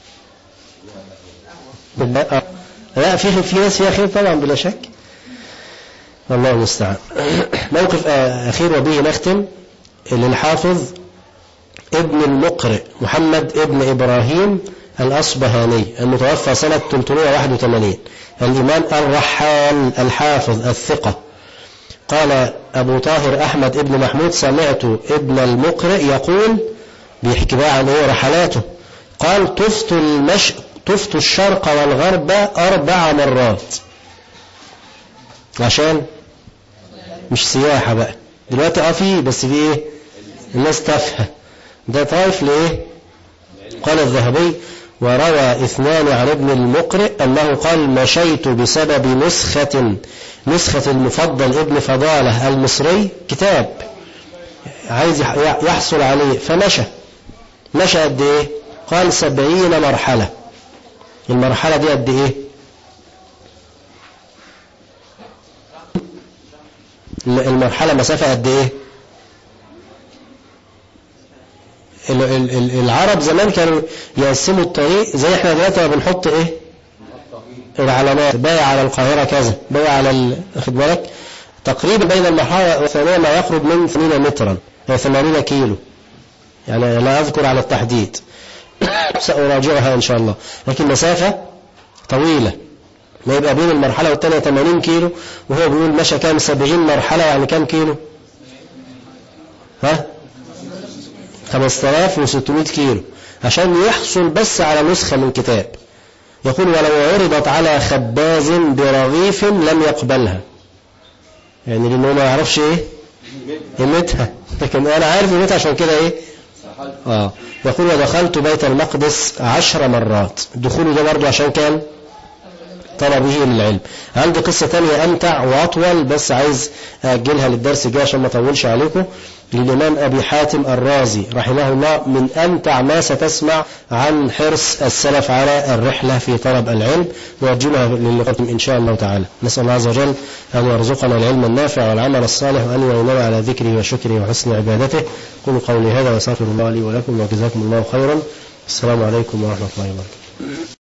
S4: لا في ناس فيها خير طبعا بلا شك، والله المستعان. موقف أخير وبه نختم، للحافظ ابن المقرئ محمد ابن إبراهيم الأصبهاني المتوفى سنة 381، الإمام الرحال الحافظ الثقة. قال أبو طاهر أحمد ابن محمود سمعت ابن المقرئ يقول، بيحكي بقى عن ايه رحلاته، قال طفت الشرق والغرب 4 مرات، عشان مش سياحة بقى دلوقتي فيه، بس في ايه الناس تافهة، ده طايف لايه. قال الذهبي وروى 2 عن ابن المقرئ أنه قال مشيت بسبب نسخة المفضل ابن فضالة المصري، كتاب عايز يحصل عليه، مشى قد ايه؟ قال 70 مرحلة. المرحلة دي قد ايه؟ المرحلة مسافة قد ايه؟ العرب زمان كانوا يقسموا الطريق زي احنا دلوقتي بنحط ايه العلامات، بايع على القاهرة كذا، بايع على واخد بالك، تقريبا بين المرحلة والثانية ما يقرب من 80 مترا 80 كيلو، يعني لا أذكر على التحديد سأراجعها إن شاء الله، لكن مسافة طويلة. ما يبقى بين المرحلة والثانية 80 كيلو، وهو بيقول مشى كام 70 مرحلة، يعني كام كيلو؟ 5600 كيلو عشان يحصل بس على نسخة من كتاب. يقول ولو عرضت على خباز برغيف لم يقبلها، يعني لأنه ما يعرفش ايه قيمتها، لكن أنا عارف قيمتها عشان كده ايه. يقول ودخلت بيت المقدس 10 مرات، دخوله ده برضه عشان كان طلبه للعلم. عندي قصة تانية أمتع وأطول، بس عايز أجلها للدرس الجاي عشان ما أطولش عليكم، للإمام أبي حاتم الرازي رحمه الله. من أمتع ما ستسمع عن حرص السلف على الرحلة في طلب العلم، نرجوها للقاء إن شاء الله تعالى. نسأل الله عز وجل أن يرزقنا العلم النافع والعمل الصالح، وأن يعيننا على ذكره وشكره وحسن عبادته. قولوا قولي هذا واستغفر الله لي ولكم، وجزاكم الله خيرا. السلام عليكم ورحمة الله وبركاته.